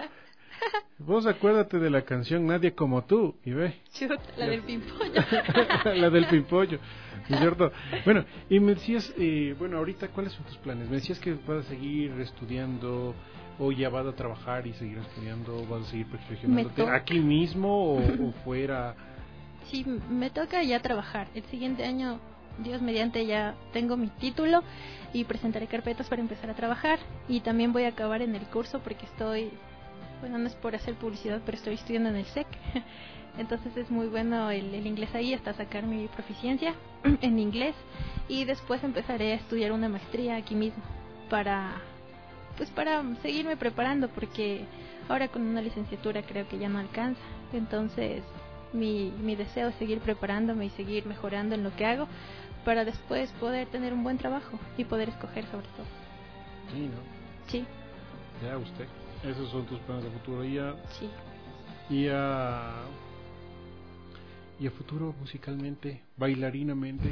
Vos acuérdate de la canción Nadie como tú, y ve. Chuta, la del pimpollo. La del pimpollo, ¿no es cierto? Bueno, y me decías, ahorita, ¿cuáles son tus planes? Me decías que vas a seguir estudiando ¿O ya vas a trabajar y seguir estudiando? ¿Vas a seguir perfeccionándote aquí mismo o fuera? Sí, me toca ya trabajar. El siguiente año, Dios mediante, ya tengo mi título y presentaré carpetas para empezar a trabajar. Y también voy a acabar en el curso porque estoy, bueno, no es por hacer publicidad, pero estoy estudiando en el SEC. Entonces es muy bueno el inglés ahí hasta sacar mi proficiencia en inglés. Y después empezaré a estudiar una maestría aquí mismo para seguirme preparando, porque ahora con una licenciatura creo que ya no alcanza. Entonces mi deseo es seguir preparándome y seguir mejorando en lo que hago para después poder tener un buen trabajo y poder escoger sobre todo. Sí, ¿no? Sí. Ya usted, esos son tus planes de futuro. Sí. Y a futuro musicalmente, bailarinamente.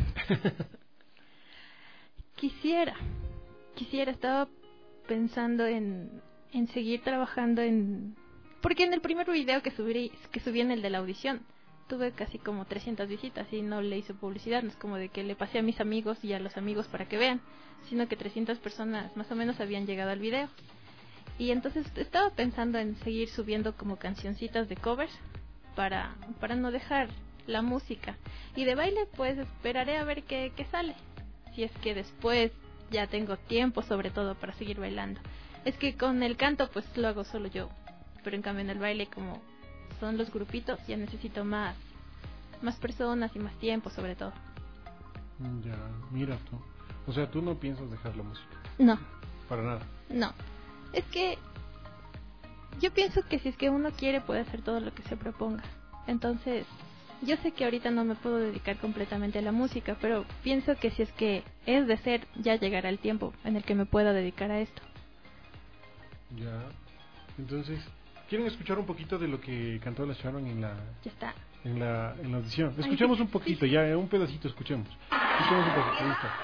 Quisiera, estaba pensando en seguir trabajando porque en el primer video que subí en el de la audición tuve casi como 300 visitas y no le hice publicidad, no es como de que le pasé a mis amigos y a los amigos para que vean, sino que 300 personas más o menos habían llegado al video. Y entonces estaba pensando en seguir subiendo como cancioncitas de covers para no dejar la música. Y de baile pues esperaré a ver qué sale, si es que después ya tengo tiempo sobre todo para seguir bailando. Es que con el canto pues lo hago solo yo, pero en cambio en el baile, como son los grupitos, ya necesito más personas y más tiempo sobre todo. Ya, mira tú. O sea, tú no piensas dejar la música. No. Para nada. No. Es que yo pienso que si es que uno quiere puede hacer todo lo que se proponga. Entonces, yo sé que ahorita no me puedo dedicar completamente a la música, pero pienso que si es que es de ser, ya llegará el tiempo en el que me pueda dedicar a esto. Ya. Entonces, ¿quieren escuchar un poquito de lo que cantó la Sharon en la... Ya está. En la audición? Escuchemos un poquito, ya, un pedacito escuchemos. Escuchemos un poquito, ahí está.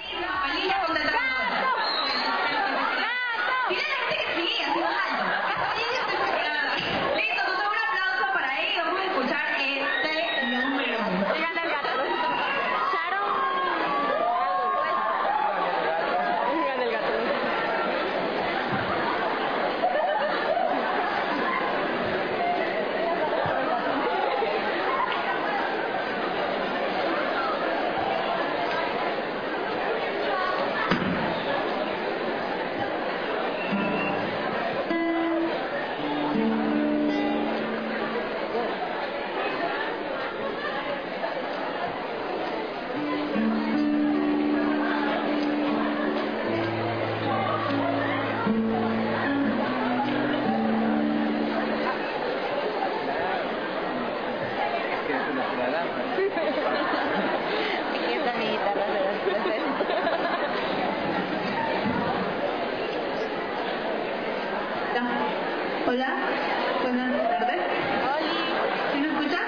Hola, buenas tardes. ¿Sí me escuchan?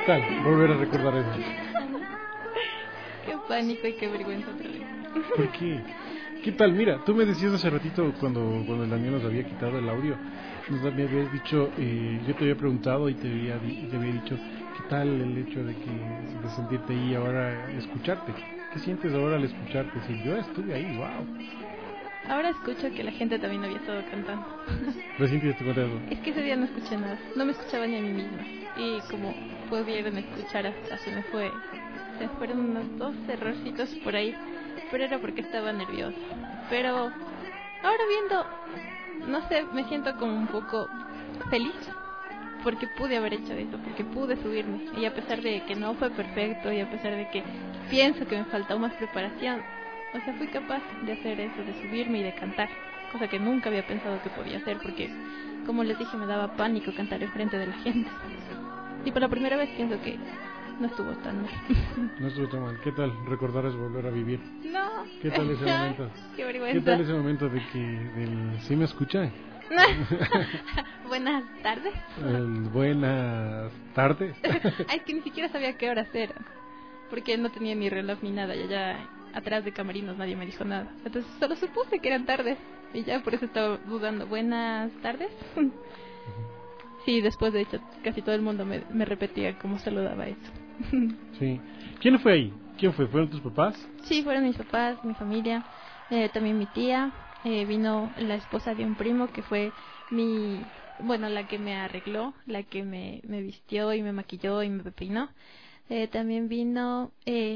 tal volver a recordar eso? Qué pánico y qué vergüenza otra vez. ¿Por qué? ¿Qué tal? Mira, tú me decías hace ratito cuando el Daniel nos había quitado el audio, me habías dicho, yo te había preguntado y te había dicho, ¿qué tal el hecho de sentirte ahí ahora, escucharte? ¿Qué sientes ahora al escucharte? Si yo estuve ahí, wow. Ahora escucho que la gente también había estado cantando. Recién te diste cuenta de eso. Es que ese día no escuché nada, no me escuchaba ni a mí misma. Y como pudieron escuchar, hasta se fueron unos 2 errorcitos por ahí, pero era porque estaba nerviosa. Pero ahora viendo, no sé, me siento como un poco feliz porque pude haber hecho eso, porque pude subirme. Y a pesar de que no fue perfecto y a pesar de que pienso que me faltó más preparación, o sea, fui capaz de hacer eso, de subirme y de cantar, cosa que nunca había pensado que podía hacer porque, como les dije, me daba pánico cantar enfrente de la gente. Y por la primera vez pienso que no estuvo tan mal. No estuvo tan mal. ¿Qué tal recordar es volver a vivir? No. ¿Qué tal ese momento? Qué vergüenza. ¿Qué tal ese momento de que ¿sí me escuchan? Buenas tardes. Buenas tardes. Ay, es que ni siquiera sabía qué hora era, porque no tenía ni reloj ni nada, y allá atrás de camarinos nadie me dijo nada. Entonces solo supuse que eran tardes y ya por eso estaba dudando. Buenas tardes. Sí, después de hecho casi todo el mundo me repetía cómo saludaba eso. Sí. ¿Quién fue ahí? ¿Quién fue? ¿Fueron tus papás? Sí, fueron mis papás, mi familia, también mi tía, vino la esposa de un primo que fue la que me arregló, la que me vistió y me maquilló y me peinó. También vino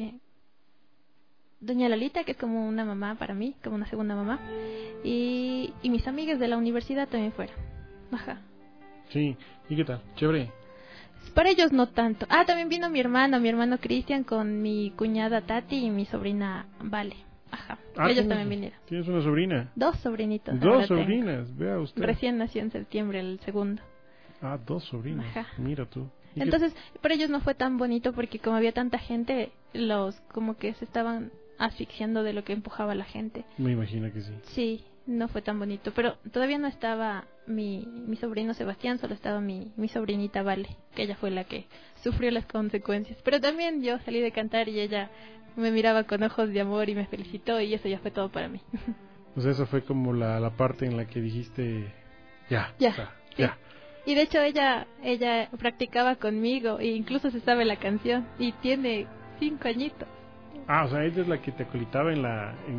doña Lolita, que es como una mamá para mí, como una segunda mamá, y mis amigas de la universidad también fueron. Ajá. Sí, ¿y qué tal? Chévere. Para ellos no tanto. Ah, también vino mi hermano Cristian con mi cuñada Tati y mi sobrina Vale. Ajá. Ellos también vinieron. ¿Tienes una sobrina? 2 sobrinitos. 2 sobrinas, vea usted. Recién nació en septiembre el segundo. 2 sobrinas. Ajá. Mira tú. Entonces, para ellos no fue tan bonito porque como había tanta gente, como que se estaban asfixiando de lo que empujaba la gente. Me imagino que sí. Sí, no fue tan bonito, pero todavía no estaba mi sobrino Sebastián, solo estaba mi sobrinita Vale, que ella fue la que sufrió las consecuencias. Pero también yo salí de cantar y ella me miraba con ojos de amor y me felicitó y eso ya fue todo para mí. Pues esa fue como la parte en la que dijiste ya. Sí. Y de hecho ella practicaba conmigo e incluso se sabe la canción y tiene 5 añitos. O sea, ella es la que te acolitaba en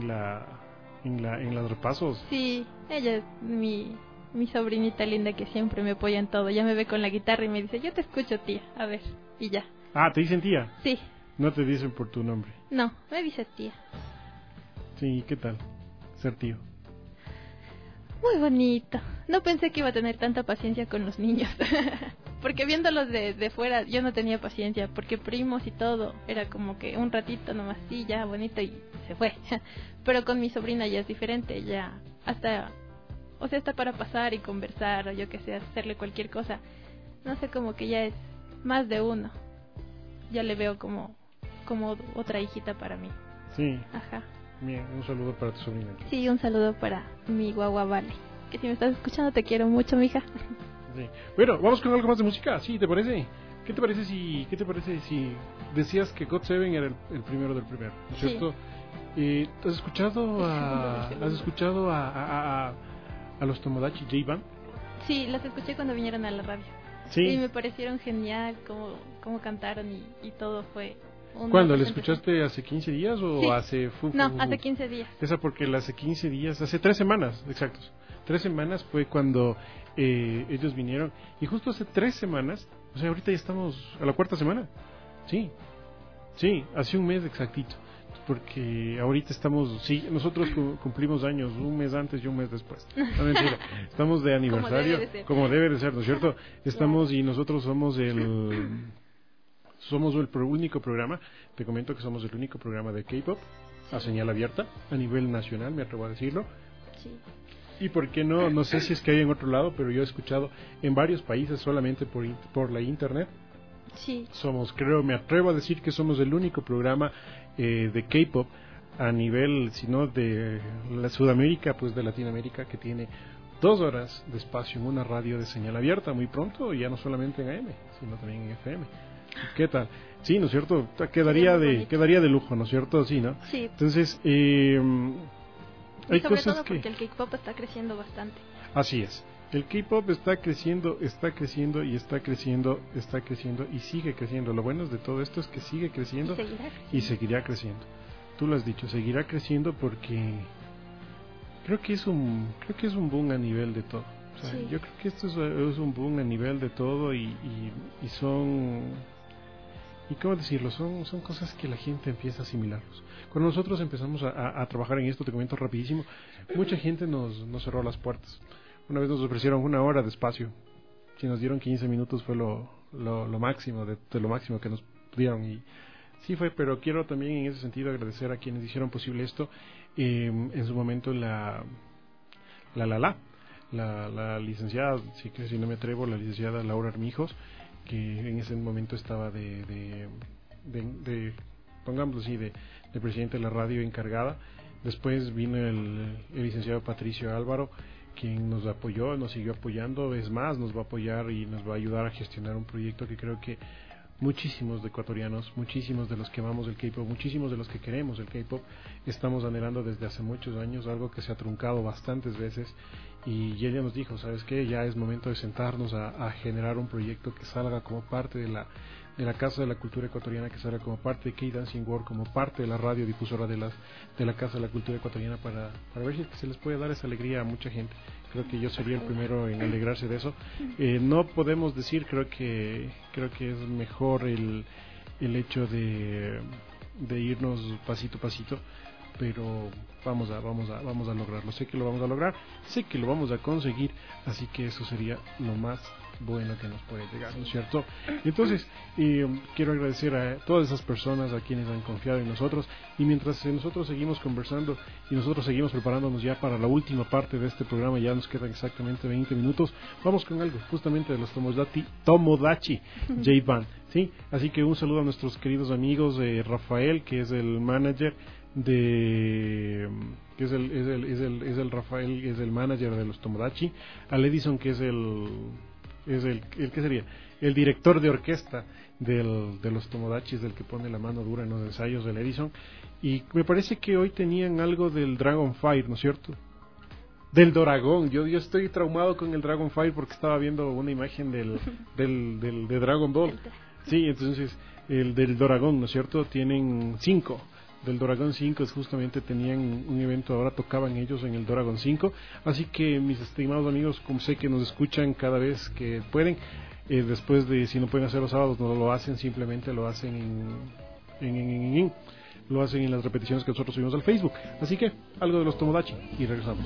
los repasos. Sí, ella es mi sobrinita linda que siempre me apoya en todo. Ya me ve con la guitarra y me dice, yo te escucho, tía, a ver, y ya. ¿Te dicen tía? Sí. ¿No te dicen por tu nombre? No, me dice tía. Sí, ¿qué tal ser tío? Muy bonito. No pensé que iba a tener tanta paciencia con los niños. Porque viéndolos de fuera yo no tenía paciencia, porque primos y todo, era como que un ratito nomás, sí, ya, bonito, y se fue. Pero con mi sobrina ya es diferente, ya hasta para pasar y conversar, o yo que sé, hacerle cualquier cosa, no sé, como que ya es más de uno. Ya le veo como otra hijita para mí. Sí. Ajá. Bien, un saludo para tu sobrina. Sí, un saludo para mi guagua Vale, que si me estás escuchando te quiero mucho, mija. Sí. Bueno, vamos con algo más de música, ¿sí? ¿Te parece? ¿Qué te parece si decías que God Seven era el primero del primero, ¿no es cierto? Sí. ¿Has escuchado a los Tomodachi J-Band? Sí, los escuché cuando vinieron a la radio. Sí. Y me parecieron genial cómo cantaron y todo fue... ¿Cuándo? ¿Le escuchaste hace 15 días o sí. hace... hace 15 días. Esa porque hace 15 días, hace 3 semanas, exactos. 3 semanas fue cuando ellos vinieron. Y justo hace 3 semanas, o sea, ahorita ya estamos a la 4ª semana. Sí, hace un mes exactito. Porque ahorita nosotros cumplimos años un mes antes y un mes después. No, mentira. Estamos de aniversario, como debe de ser, ¿no es cierto? Estamos y nosotros somos el único programa, te comento que somos el único programa de K-pop a señal abierta a nivel nacional, me atrevo a decirlo. Sí. Y por qué no sé si es que hay en otro lado, pero yo he escuchado en varios países solamente por la internet. Sí. Me atrevo a decir que somos el único programa de K-pop a nivel, si no de la Sudamérica, pues de Latinoamérica, que tiene 2 horas de espacio en una radio de señal abierta muy pronto, ya no solamente en AM, sino también en FM. ¿Qué tal? Sí, ¿no es cierto? Quedaría de lujo, ¿no es cierto? Sí, ¿no? Sí. Entonces, y hay sobre cosas todo que... porque el K-pop está creciendo bastante. Así es. El K-pop está creciendo y está creciendo y sigue creciendo. Lo bueno de todo esto es que sigue creciendo y seguirá creciendo. Tú lo has dicho, seguirá creciendo porque creo que es un boom a nivel de todo. O sea, yo creo que esto es un boom a nivel de todo y son... ¿Y cómo decirlo? Son cosas que la gente empieza a asimilarlos. Cuando nosotros empezamos a trabajar en esto, te comento rapidísimo, mucha gente nos cerró las puertas. Una vez nos ofrecieron 1 hora de espacio. Si nos dieron 15 minutos fue lo máximo, de lo máximo que nos dieron. Y sí fue, pero quiero también en ese sentido agradecer a quienes hicieron posible esto. En su momento la licenciada, si no me atrevo, la licenciada Laura Armijos, que en ese momento estaba pongámoslo así, de presidente de la radio encargada. Después vino el licenciado Patricio Álvaro, quien nos apoyó, nos siguió apoyando, es más, nos va a apoyar y nos va a ayudar a gestionar un proyecto que creo que muchísimos de ecuatorianos, muchísimos de los que amamos el K-pop, muchísimos de los que queremos el K-pop, estamos anhelando desde hace muchos años, algo que se ha truncado bastantes veces, y ella nos dijo, ¿sabes qué? Ya es momento de sentarnos a generar un proyecto que salga como parte de la Casa de la Cultura Ecuatoriana, que salga como parte de K-Dancing World, como parte de la radio difusora de la Casa de la Cultura Ecuatoriana, para ver si se les puede dar esa alegría a mucha gente. Creo que yo sería el primero en alegrarse de eso. No podemos decir, creo que es mejor el hecho de irnos pasito a pasito, pero vamos a lograrlo. Sé que lo vamos a lograr, sé que lo vamos a conseguir, así que eso sería lo más bueno que nos puede llegar, ¿no es cierto? Entonces, quiero agradecer a todas esas personas a quienes han confiado en nosotros, y mientras nosotros seguimos conversando y nosotros seguimos preparándonos ya para la última parte de este programa, ya nos quedan exactamente 20 minutos, vamos con algo justamente de los Tomodachi J-Band, ¿sí? Así que un saludo a nuestros queridos amigos, Rafael, que es el manager es el manager de los Tomodachi, al Edison, que es ¿qué sería? El director de orquesta de los Tomodachis, del que pone la mano dura en los ensayos del Edison. Y me parece que hoy tenían algo del Dragon Fire, ¿no es cierto? Del Doragón. Yo estoy traumado con el Dragon Fire porque estaba viendo una imagen de Dragon Ball. Sí, entonces el del Doragón, ¿no es cierto? Tienen 5. Del Doragón 5 justamente tenían un evento, ahora tocaban ellos en el Doragón 5, así que mis estimados amigos, como sé que nos escuchan cada vez que pueden, después de, si no pueden hacer los sábados, no lo hacen, simplemente lo hacen lo hacen en las repeticiones que nosotros subimos al Facebook, así que algo de los Tomodachi y regresamos.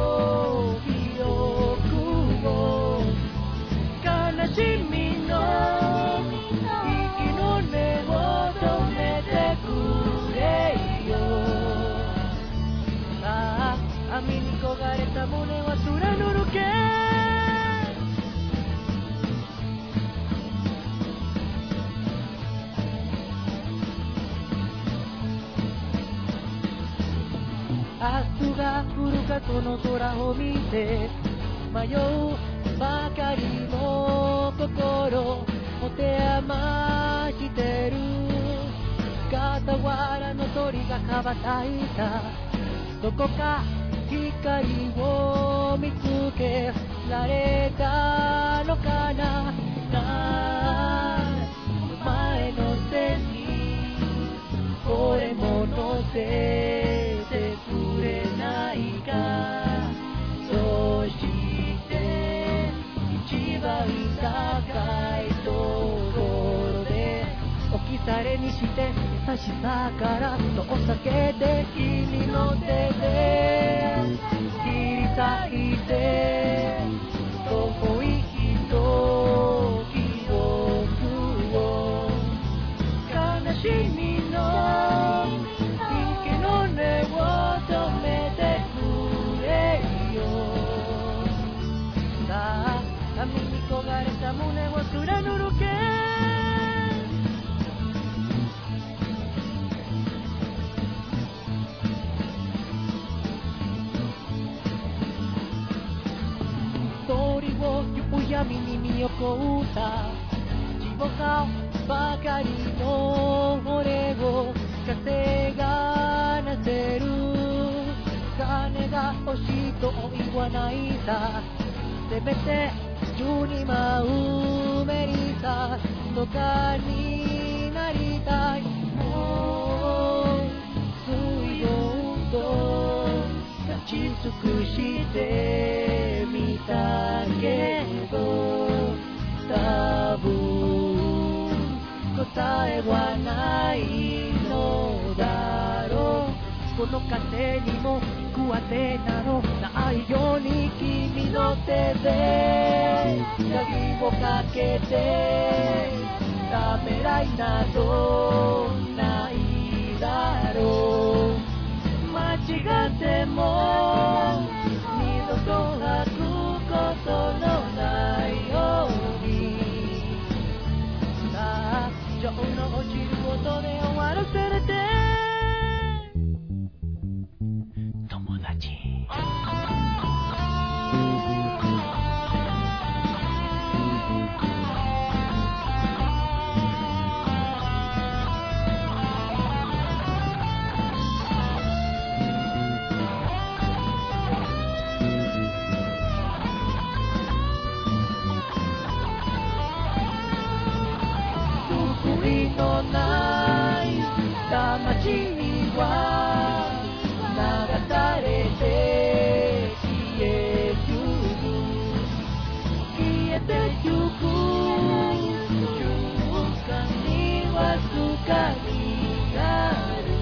Asuga furuka kono tora o mite mayou bakari no kokoro moteyama shiteru katawara no tori ga kabataita doko ka hikari wo mitsuke rareta no kana omae no se ni ore mo no se Okisare ni shite sashisa kara no osake de kimi no te de kirisaite tokoi hito kiroku wo kanashimi no ike no ne wo tomete kureyo sa kami ni kogare samune wo tsuranuru-ke Yami ni miyoko uta Chiboka ばかりの俺を稼がなせる。金が欲しいと言わないさ、せめて12万目にさとかになりたい。もう水道と立ち尽くしてみたけど、多分答えはないのだろう。この風にも食わせなどないように君の手で鍵をかけて、ためらいなどないだろう。間違っても二度と吐くことのないように、さあ情の落ちることで終わらせれて友達。のない魂は流されて消えゆく、消えてゆく瞬間にわずかになる。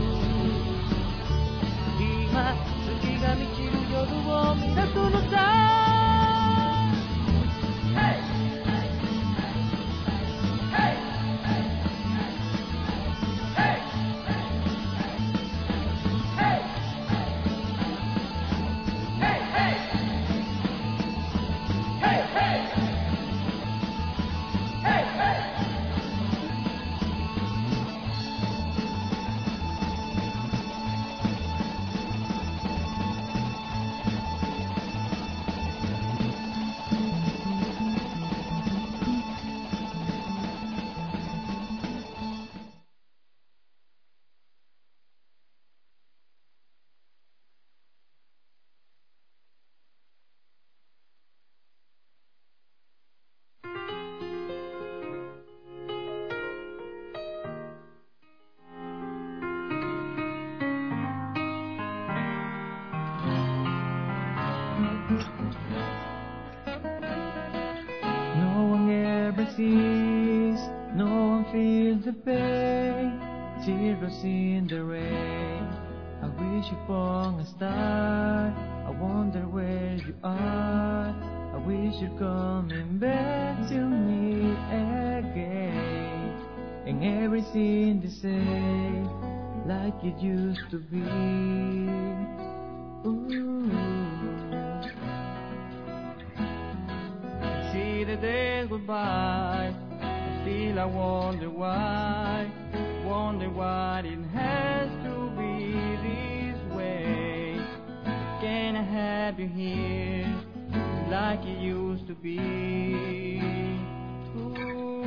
今月が満ちる夜を見出すのさ。No one feels the pain, tears in the rain. I wish upon a star, I wonder where you are. I wish you're coming back to me again. And everything the same, like it used to be. Ooh. See the day goodbye, still I wonder why, wonder what it has to be this way. Can I have you here, like it used to be? Ooh.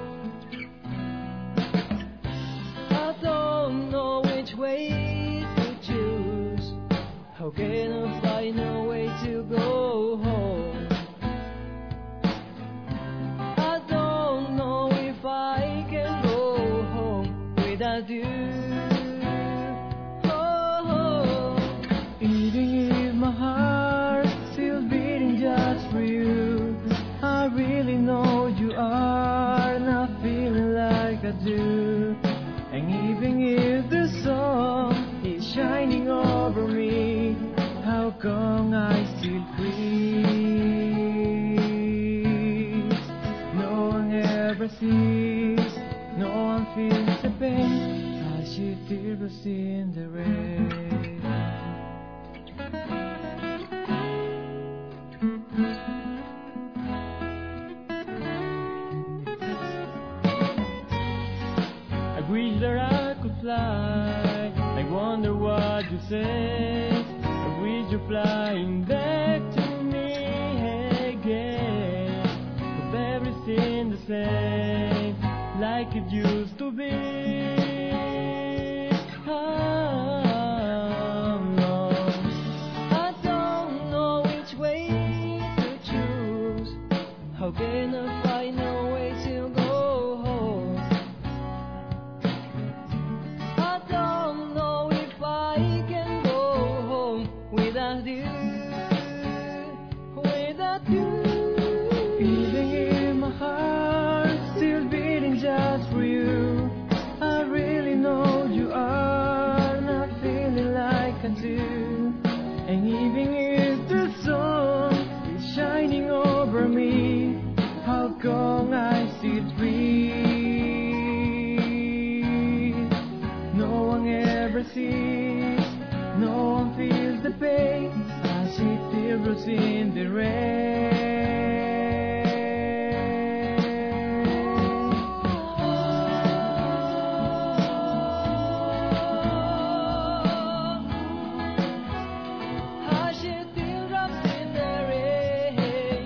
I don't know which way to choose. How can I find a way to go home? You. Oh, even if my heart still beating just for you, I really know you are not feeling like I do. And even if the sun is shining over me, how come I still freeze? No one ever sees, no one feels the pain. She tears in the rain. I wish that I could fly. I wonder what you say. I wish you're flying back to me again. But everything the same. like it used to be. How can I find a way to go home? I don't know if I can go home without you, without you. Feeling in my heart, still beating just for you. I really know you are not feeling like I do. And even if the sun is shining over me, how come I still breathe? No one ever sees, no one feels the pain. I see tears in the rain. I see teardrops in the rain.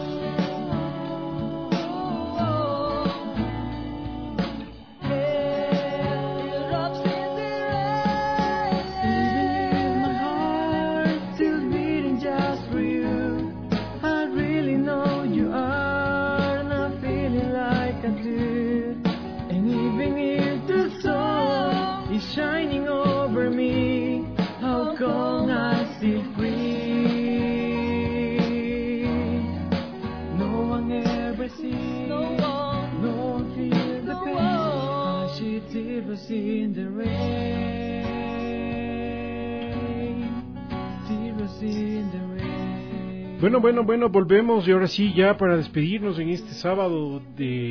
Shining over me, how come I still breathe? No one ever sees, no one feels the pain. I see tears in the rain, tears in the rain. Bueno, volvemos y ahora sí ya para despedirnos en este sábado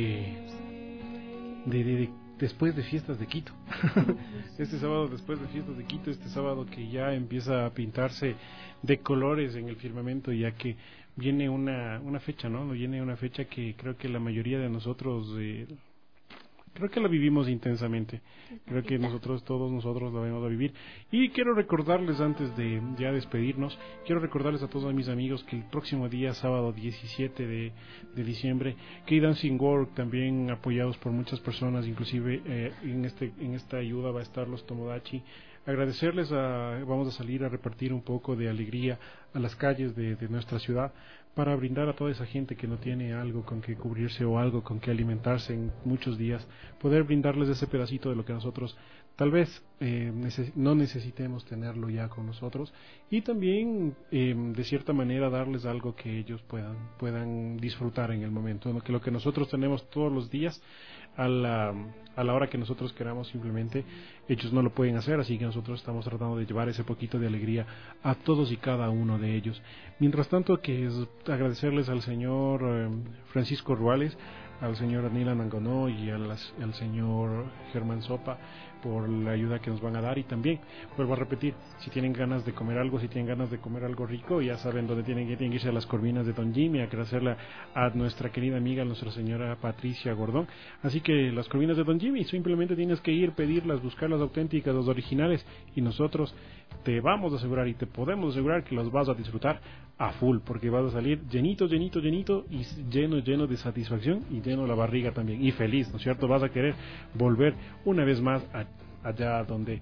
después de fiestas de Quito. Este sábado después de fiestas de Quito, este sábado que ya empieza a pintarse de colores en el firmamento, ya que viene una fecha, ¿no? Viene una fecha que creo que la mayoría de nosotros creo que la vivimos intensamente. Creo que todos nosotros la vamos a vivir. Y quiero recordarles, antes de ya despedirnos, quiero recordarles a todos mis amigos que el próximo día, sábado 17 de diciembre, K-Dancing World, también apoyados por muchas personas, inclusive en esta ayuda va a estar los Tomodachi. Agradecerles, vamos a salir a repartir un poco de alegría a las calles de nuestra ciudad, para brindar a toda esa gente que no tiene algo con que cubrirse o algo con que alimentarse en muchos días, poder brindarles ese pedacito de lo que nosotros tal vez no necesitemos tenerlo ya con nosotros, y también de cierta manera darles algo que ellos puedan disfrutar en el momento, ¿no? Que lo que nosotros tenemos todos los días a la hora que nosotros queramos, simplemente ellos no lo pueden hacer, así que nosotros estamos tratando de llevar ese poquito de alegría a todos y cada uno de ellos. Mientras tanto, que es agradecerles al señor Francisco Ruales, al señor Anila Nangonó y al señor Germán Sopa por la ayuda que nos van a dar. Y también vuelvo a repetir, si tienen ganas de comer algo, si tienen ganas de comer algo rico, ya saben dónde tienen que irse, a las Corvinas de Don Jimmy, a agradecerle a nuestra querida amiga, nuestra señora Patricia Gordón. Así que las Corvinas de Don Jimmy, simplemente tienes que ir, pedirlas, buscar las auténticas, las originales, y nosotros te vamos a asegurar y te podemos asegurar que las vas a disfrutar a full, porque vas a salir llenito y lleno de satisfacción, y lleno la barriga también, y feliz, ¿no es cierto? Vas a querer volver una vez más allá donde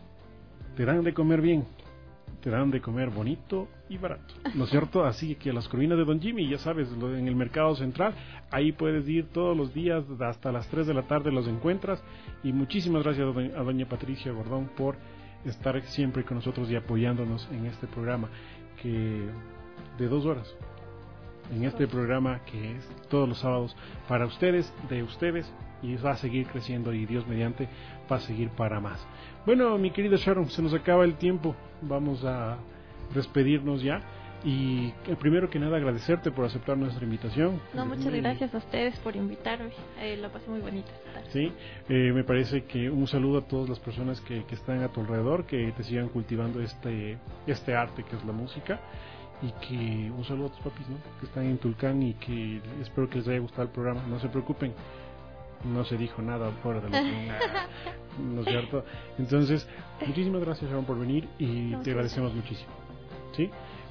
te dan de comer bien, te dan de comer bonito y barato, ¿no es cierto? Así que las Corvinas de Don Jimmy, ya sabes, en el Mercado Central, ahí puedes ir todos los días, hasta las 3 de la tarde los encuentras. Y muchísimas gracias a doña Patricia Gordón por estar siempre con nosotros y apoyándonos en este programa que de 2 horas, en este programa que es todos los sábados para ustedes, de ustedes, y va a seguir creciendo, y Dios mediante va a seguir para más. Bueno, mi querida Sharon, se nos acaba el tiempo, vamos a despedirnos ya, y primero que nada agradecerte por aceptar nuestra invitación. No, muchas gracias a ustedes por invitarme, la pasé muy bonita. Sí, me parece que un saludo a todas las personas que están a tu alrededor, que te sigan cultivando este arte que es la música. Y que un saludo a tus papis, ¿no? Que están en Tulcán, y que espero que les haya gustado el programa. No se preocupen, no se dijo nada fuera de lo que ¿no es cierto? Entonces, muchísimas gracias, Sharon, por venir, y te agradecemos muchísimo. ¿Sí?